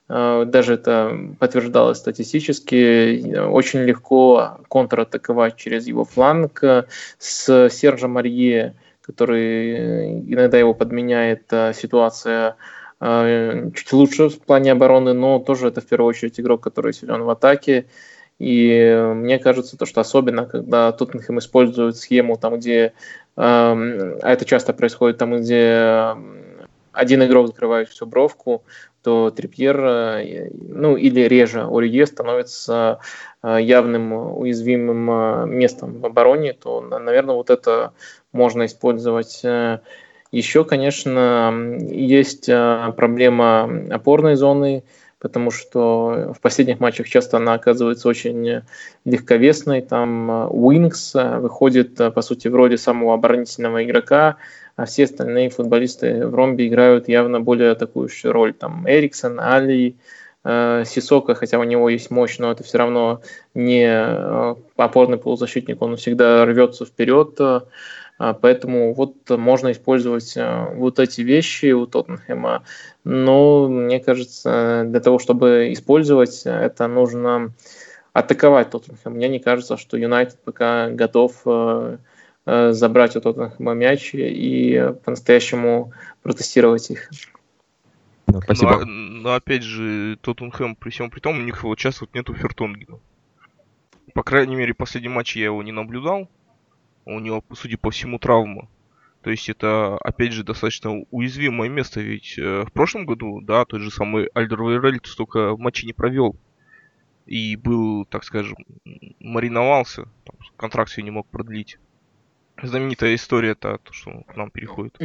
даже это подтверждалось статистически, очень легко контратаковать через его фланг с Сержа Марье, который иногда его подменяет, ситуация чуть лучше в плане обороны, но тоже это в первую очередь игрок, который силен в атаке. И мне кажется, что особенно, когда Тоттенхэм использует схему, там, где, а это часто происходит, там, где один игрок закрывает всю бровку, то Трипьер, ну или реже Орие становится явным уязвимым местом в обороне, то, наверное, вот это можно использовать. Еще, конечно, есть проблема опорной зоны, потому что в последних матчах часто она оказывается очень легковесной. Там Уинкс выходит, по сути, в роли самого оборонительного игрока, а все остальные футболисты в ромбе играют явно более атакующую роль. Там Эриксон, Али, Сисока, хотя у него есть мощь, но это все равно не опорный полузащитник, он всегда рвется вперед. Поэтому вот можно использовать вот эти вещи у Тоттенхэма. Но мне кажется, для того, чтобы использовать это, нужно атаковать Тоттенхэм. Мне не кажется, что Юнайтед пока готов забрать у Тоттенхэма мяч и по-настоящему протестировать их. Спасибо. Но опять же, Тоттенхэм при всем при том, у них вот сейчас вот нету Фертонгена. По крайней мере, последний матч я его не наблюдал. У него, судя по всему, травма. То есть это, опять же, достаточно уязвимое место. Ведь в прошлом году, да, тот же самый Альдервейрельд столько матчей не провел. И был, так скажем, мариновался. Там, контракт себе не мог продлить. Знаменитая история-то, то, что он к нам переходит.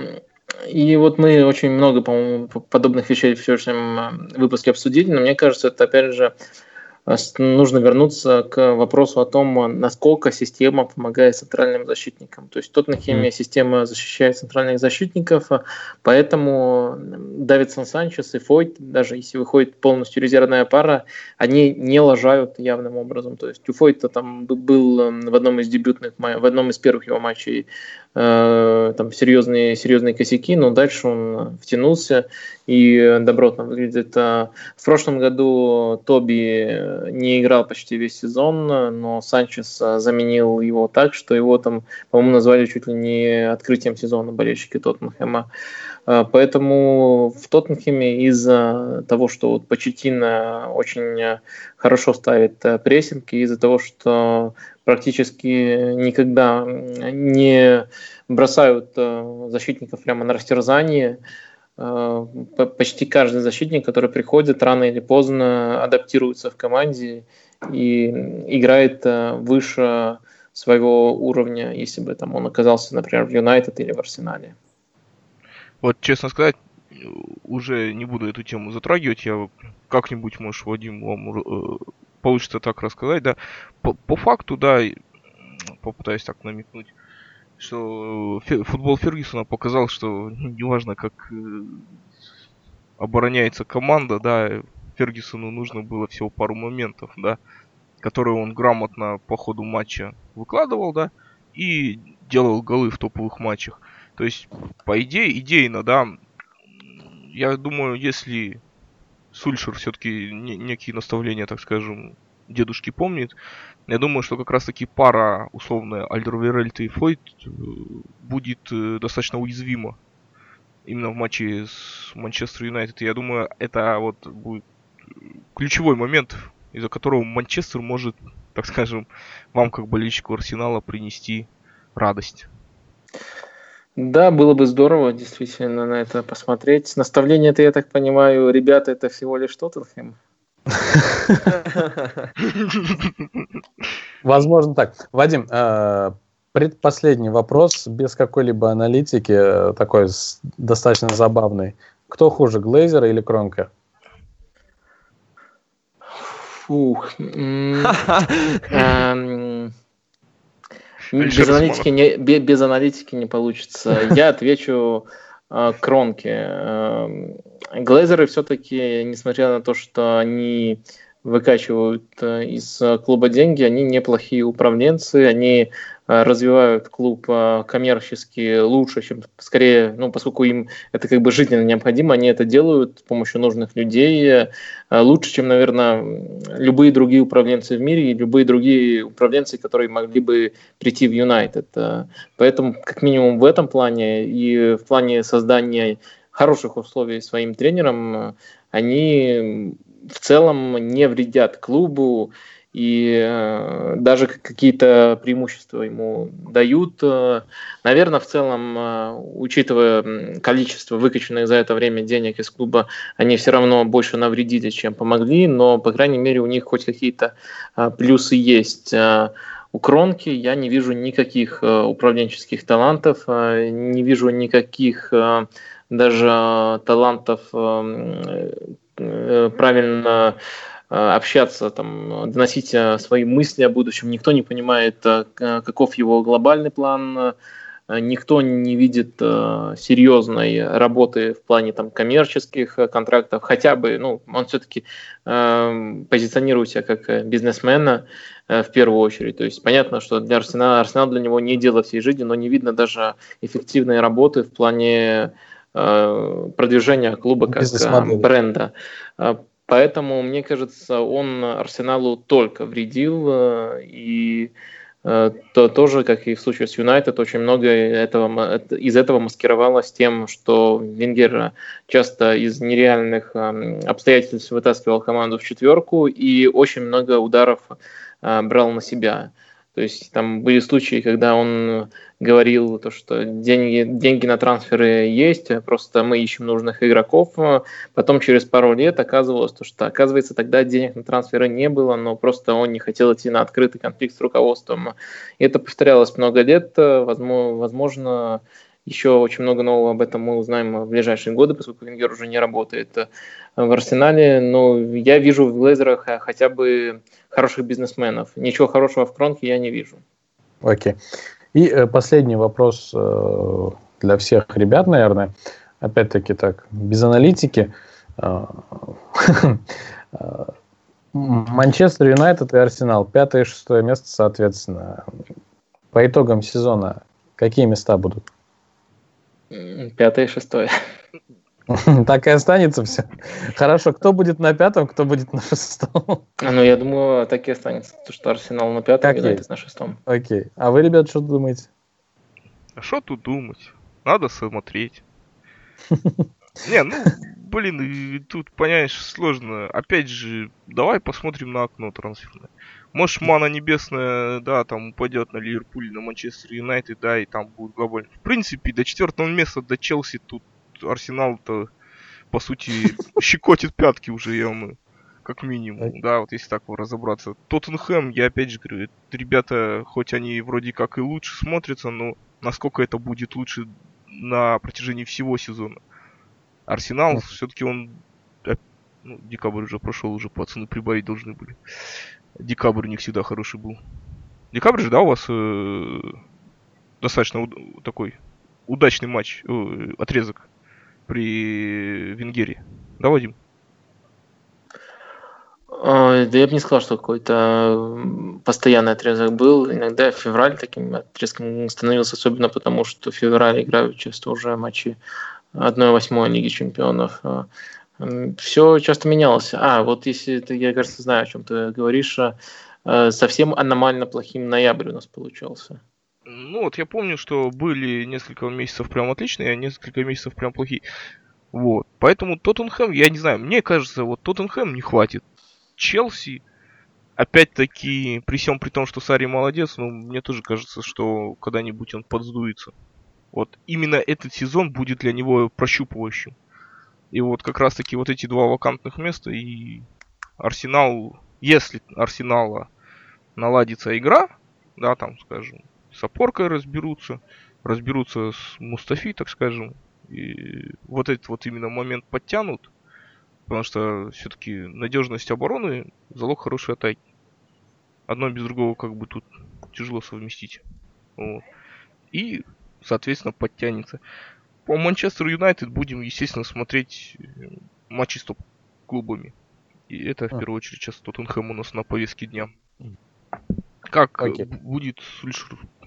И вот мы очень много, по-моему, подобных вещей в сегодняшнем выпуске обсудили, но мне кажется, это, опять же, нужно вернуться к вопросу о том, насколько система помогает центральным защитникам. То есть в Тоттенхэме система защищает центральных защитников, поэтому Давидсон Санчес и Фойт, даже если выходит полностью резервная пара, они не лажают явным образом. То есть у Фойта там был в одном из первых его матчей там серьезные косяки, но дальше он втянулся и добротно выглядит. В прошлом году Тоби не играл почти весь сезон, но Санчес заменил его так, что его там, по-моему, назвали чуть ли не открытием сезона болельщики Тоттенхэма. Поэтому в Тоттенхэме из-за того, что вот Почеттино очень хорошо ставит прессинг, и из-за того, что практически никогда не бросают защитников прямо на растерзание, почти каждый защитник, который приходит, рано или поздно адаптируется в команде и играет выше своего уровня, если бы там он оказался, например, в Юнайтед или в Арсенале. Вот, честно сказать, уже не буду эту тему затрагивать. Я как-нибудь, может, Вадим, вам получится так рассказать, да. По факту, да, попытаюсь так намекнуть, что футбол Фергюсона показал, что неважно, как обороняется команда, да, Фергюсону нужно было всего пару моментов, да, которые он грамотно по ходу матча выкладывал, да, и делал голы в топовых матчах. То есть, по идее, идейно, да, я думаю, если Сульшер все-таки некие наставления, так скажем, дедушки помнит, я думаю, что как раз-таки пара условная Альдервейрельд и Фойт будет достаточно уязвима именно в матче с Манчестер Юнайтед. Я думаю, это вот будет ключевой момент, из-за которого Манчестер может, так скажем, вам, как болельщику Арсенала, принести радость. Да, было бы здорово действительно на это посмотреть. Наставление-то, я так понимаю, ребята, это всего лишь Тоттенхэм. Возможно так. Вадим, предпоследний вопрос, без какой-либо аналитики, такой достаточно забавный. Кто хуже, Глейзер или Кронке? Фух. Без аналитики не получится. Я отвечу Кронке. Глейзеры все-таки, несмотря на то, что они выкачивают из клуба деньги, они неплохие управленцы, они развивают клуб коммерчески лучше, чем скорее, поскольку им это как бы жизненно необходимо, они это делают с помощью нужных людей лучше, чем, наверное, любые другие управленцы в мире и любые другие управленцы, которые могли бы прийти в Юнайтед. Поэтому, как минимум в этом плане и в плане создания хороших условий своим тренерам, они в целом не вредят клубу, и даже какие-то преимущества ему дают. Наверное, в целом, учитывая количество выкачанных за это время денег из клуба, они все равно больше навредили, чем помогли, но, по крайней мере, у них хоть какие-то плюсы есть. У Кронки я не вижу никаких управленческих талантов, не вижу никаких даже талантов правильно общаться, доносить свои мысли о будущем. Никто не понимает, каков его глобальный план, никто не видит серьезной работы в плане коммерческих контрактов. Хотя бы, он все-таки позиционирует себя как бизнесмена в первую очередь. То есть понятно, что для Арсенал для него не дело всей жизни, но не видно даже эффективной работы в плане продвижения клуба как бренда. Поэтому, мне кажется, он Арсеналу только вредил, и то тоже, как и в случае с Юнайтед, очень много из этого маскировалось тем, что Венгер часто из нереальных обстоятельств вытаскивал команду в четверку и очень много ударов брал на себя. То есть там были случаи, когда он говорил, что деньги на трансферы есть, просто мы ищем нужных игроков. Потом через пару лет оказывалось, что оказывается тогда денег на трансферы не было, но просто он не хотел идти на открытый конфликт с руководством. И это повторялось много лет. Возможно, еще очень много нового об этом мы узнаем в ближайшие годы, поскольку Венгер уже не работает в Арсенале. Но я вижу в Глейзерах хотя бы хороших бизнесменов. Ничего хорошего в Кронке я не вижу. Окей. И последний вопрос для всех ребят, наверное. Опять-таки так, без аналитики. Манчестер Юнайтед и Арсенал. 5 и 6 место, соответственно. По итогам сезона какие места будут? 5 и 6. Так и останется все. Хорошо, кто будет на 5, кто будет на 6? Я думаю, так и останется. То, что Арсенал на 5, Юнайтед на 6. Окей. А вы, ребят, что думаете? А что тут думать? Надо смотреть. Тут, понимаешь, сложно. Опять же, давай посмотрим на окно трансферное. Может, мана небесная, там упадет на Ливерпуль, на Манчестер Юнайтед, и там будет глобально. В принципе, до 4 места, до Челси тут Арсенал-то, по сути, щекотит пятки уже, как минимум, если так разобраться. Тоттенхэм, я опять же говорю, ребята, хоть они вроде как и лучше смотрятся, но насколько это будет лучше на протяжении всего сезона. Арсенал, все-таки он... декабрь уже прошел, уже пацаны прибавить должны были. Декабрь у них всегда хороший был. Декабрь же, у вас достаточно такой удачный матч, отрезок при Венгерии. Да, Вадим? Да я бы не сказал, что какой-то постоянный отрезок был. Иногда февраль таким отрезком становился, особенно потому, что в феврале играют часто уже матчи 1/8 Лиги Чемпионов. Все часто менялось. Если ты, я, кажется, знаю, о чем ты говоришь, совсем аномально плохим ноябрь у нас получался. Я помню, что были несколько месяцев прям отличные, а несколько месяцев прям плохие. Поэтому Тоттенхэм, я не знаю, мне кажется, Тоттенхэм не хватит. Челси, опять-таки, при всем при том, что Сарри молодец, мне тоже кажется, что когда-нибудь он подсдуется. Именно этот сезон будет для него прощупывающим. И как раз-таки эти 2 вакантных места, и Арсенал, если Арсенала наладится игра, скажем, с опоркой разберутся с Мустафи, так скажем, и этот именно момент подтянут, потому что все-таки надежность обороны залог хорошей атаки. Одно без другого тут тяжело совместить. И, соответственно, подтянется. По Манчестеру Юнайтед будем, естественно, смотреть матчи с топ-клубами. И это, в первую очередь, сейчас Тоттенхэм у нас на повестке дня. Как будет Сульшер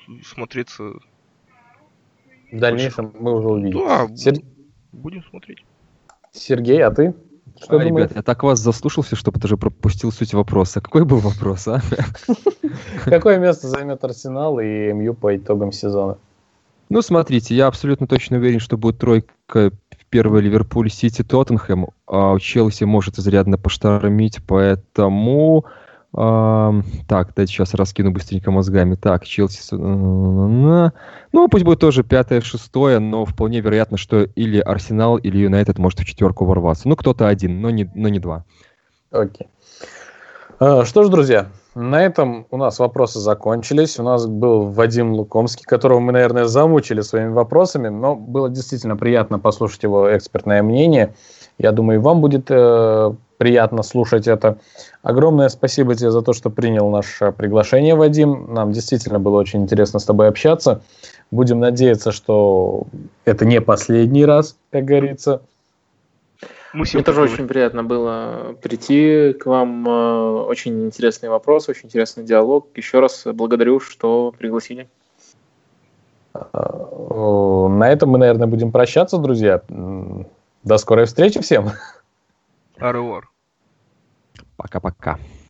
смотреться. В дальнейшем мы уже увидим. Да, будем смотреть. Сергей, а ты? Что думаешь? Ребят, я так вас заслушался, что даже пропустил суть вопроса. Какой был вопрос, а? Какое место займет Арсенал и МЮ по итогам сезона? Ну, смотрите, я абсолютно точно уверен, что будет тройка первая Ливерпуль, Сити, Тоттенхэм. А у Челси может изрядно поштормить, поэтому... так, дайте сейчас раскину быстренько мозгами. Так, Челси... Ну, пусть будет тоже 5-6, но вполне вероятно, что или Арсенал, или Юнайтед может в четверку ворваться. Ну, кто-то один, но не два. Окей. Что ж, друзья, на этом у нас вопросы закончились. У нас был Вадим Лукомский, которого мы, наверное, замучили своими вопросами, но было действительно приятно послушать его экспертное мнение. Я думаю, и вам будет приятно слушать это. Огромное спасибо тебе за то, что принял наше приглашение, Вадим. Нам действительно было очень интересно с тобой общаться. Будем надеяться, что это не последний раз, как говорится. Мне тоже очень приятно было прийти к вам. Очень интересный вопрос, очень интересный диалог. Еще раз благодарю, что пригласили. На этом мы, наверное, будем прощаться, друзья. До скорой встречи всем. Аревуар. Пока-пока.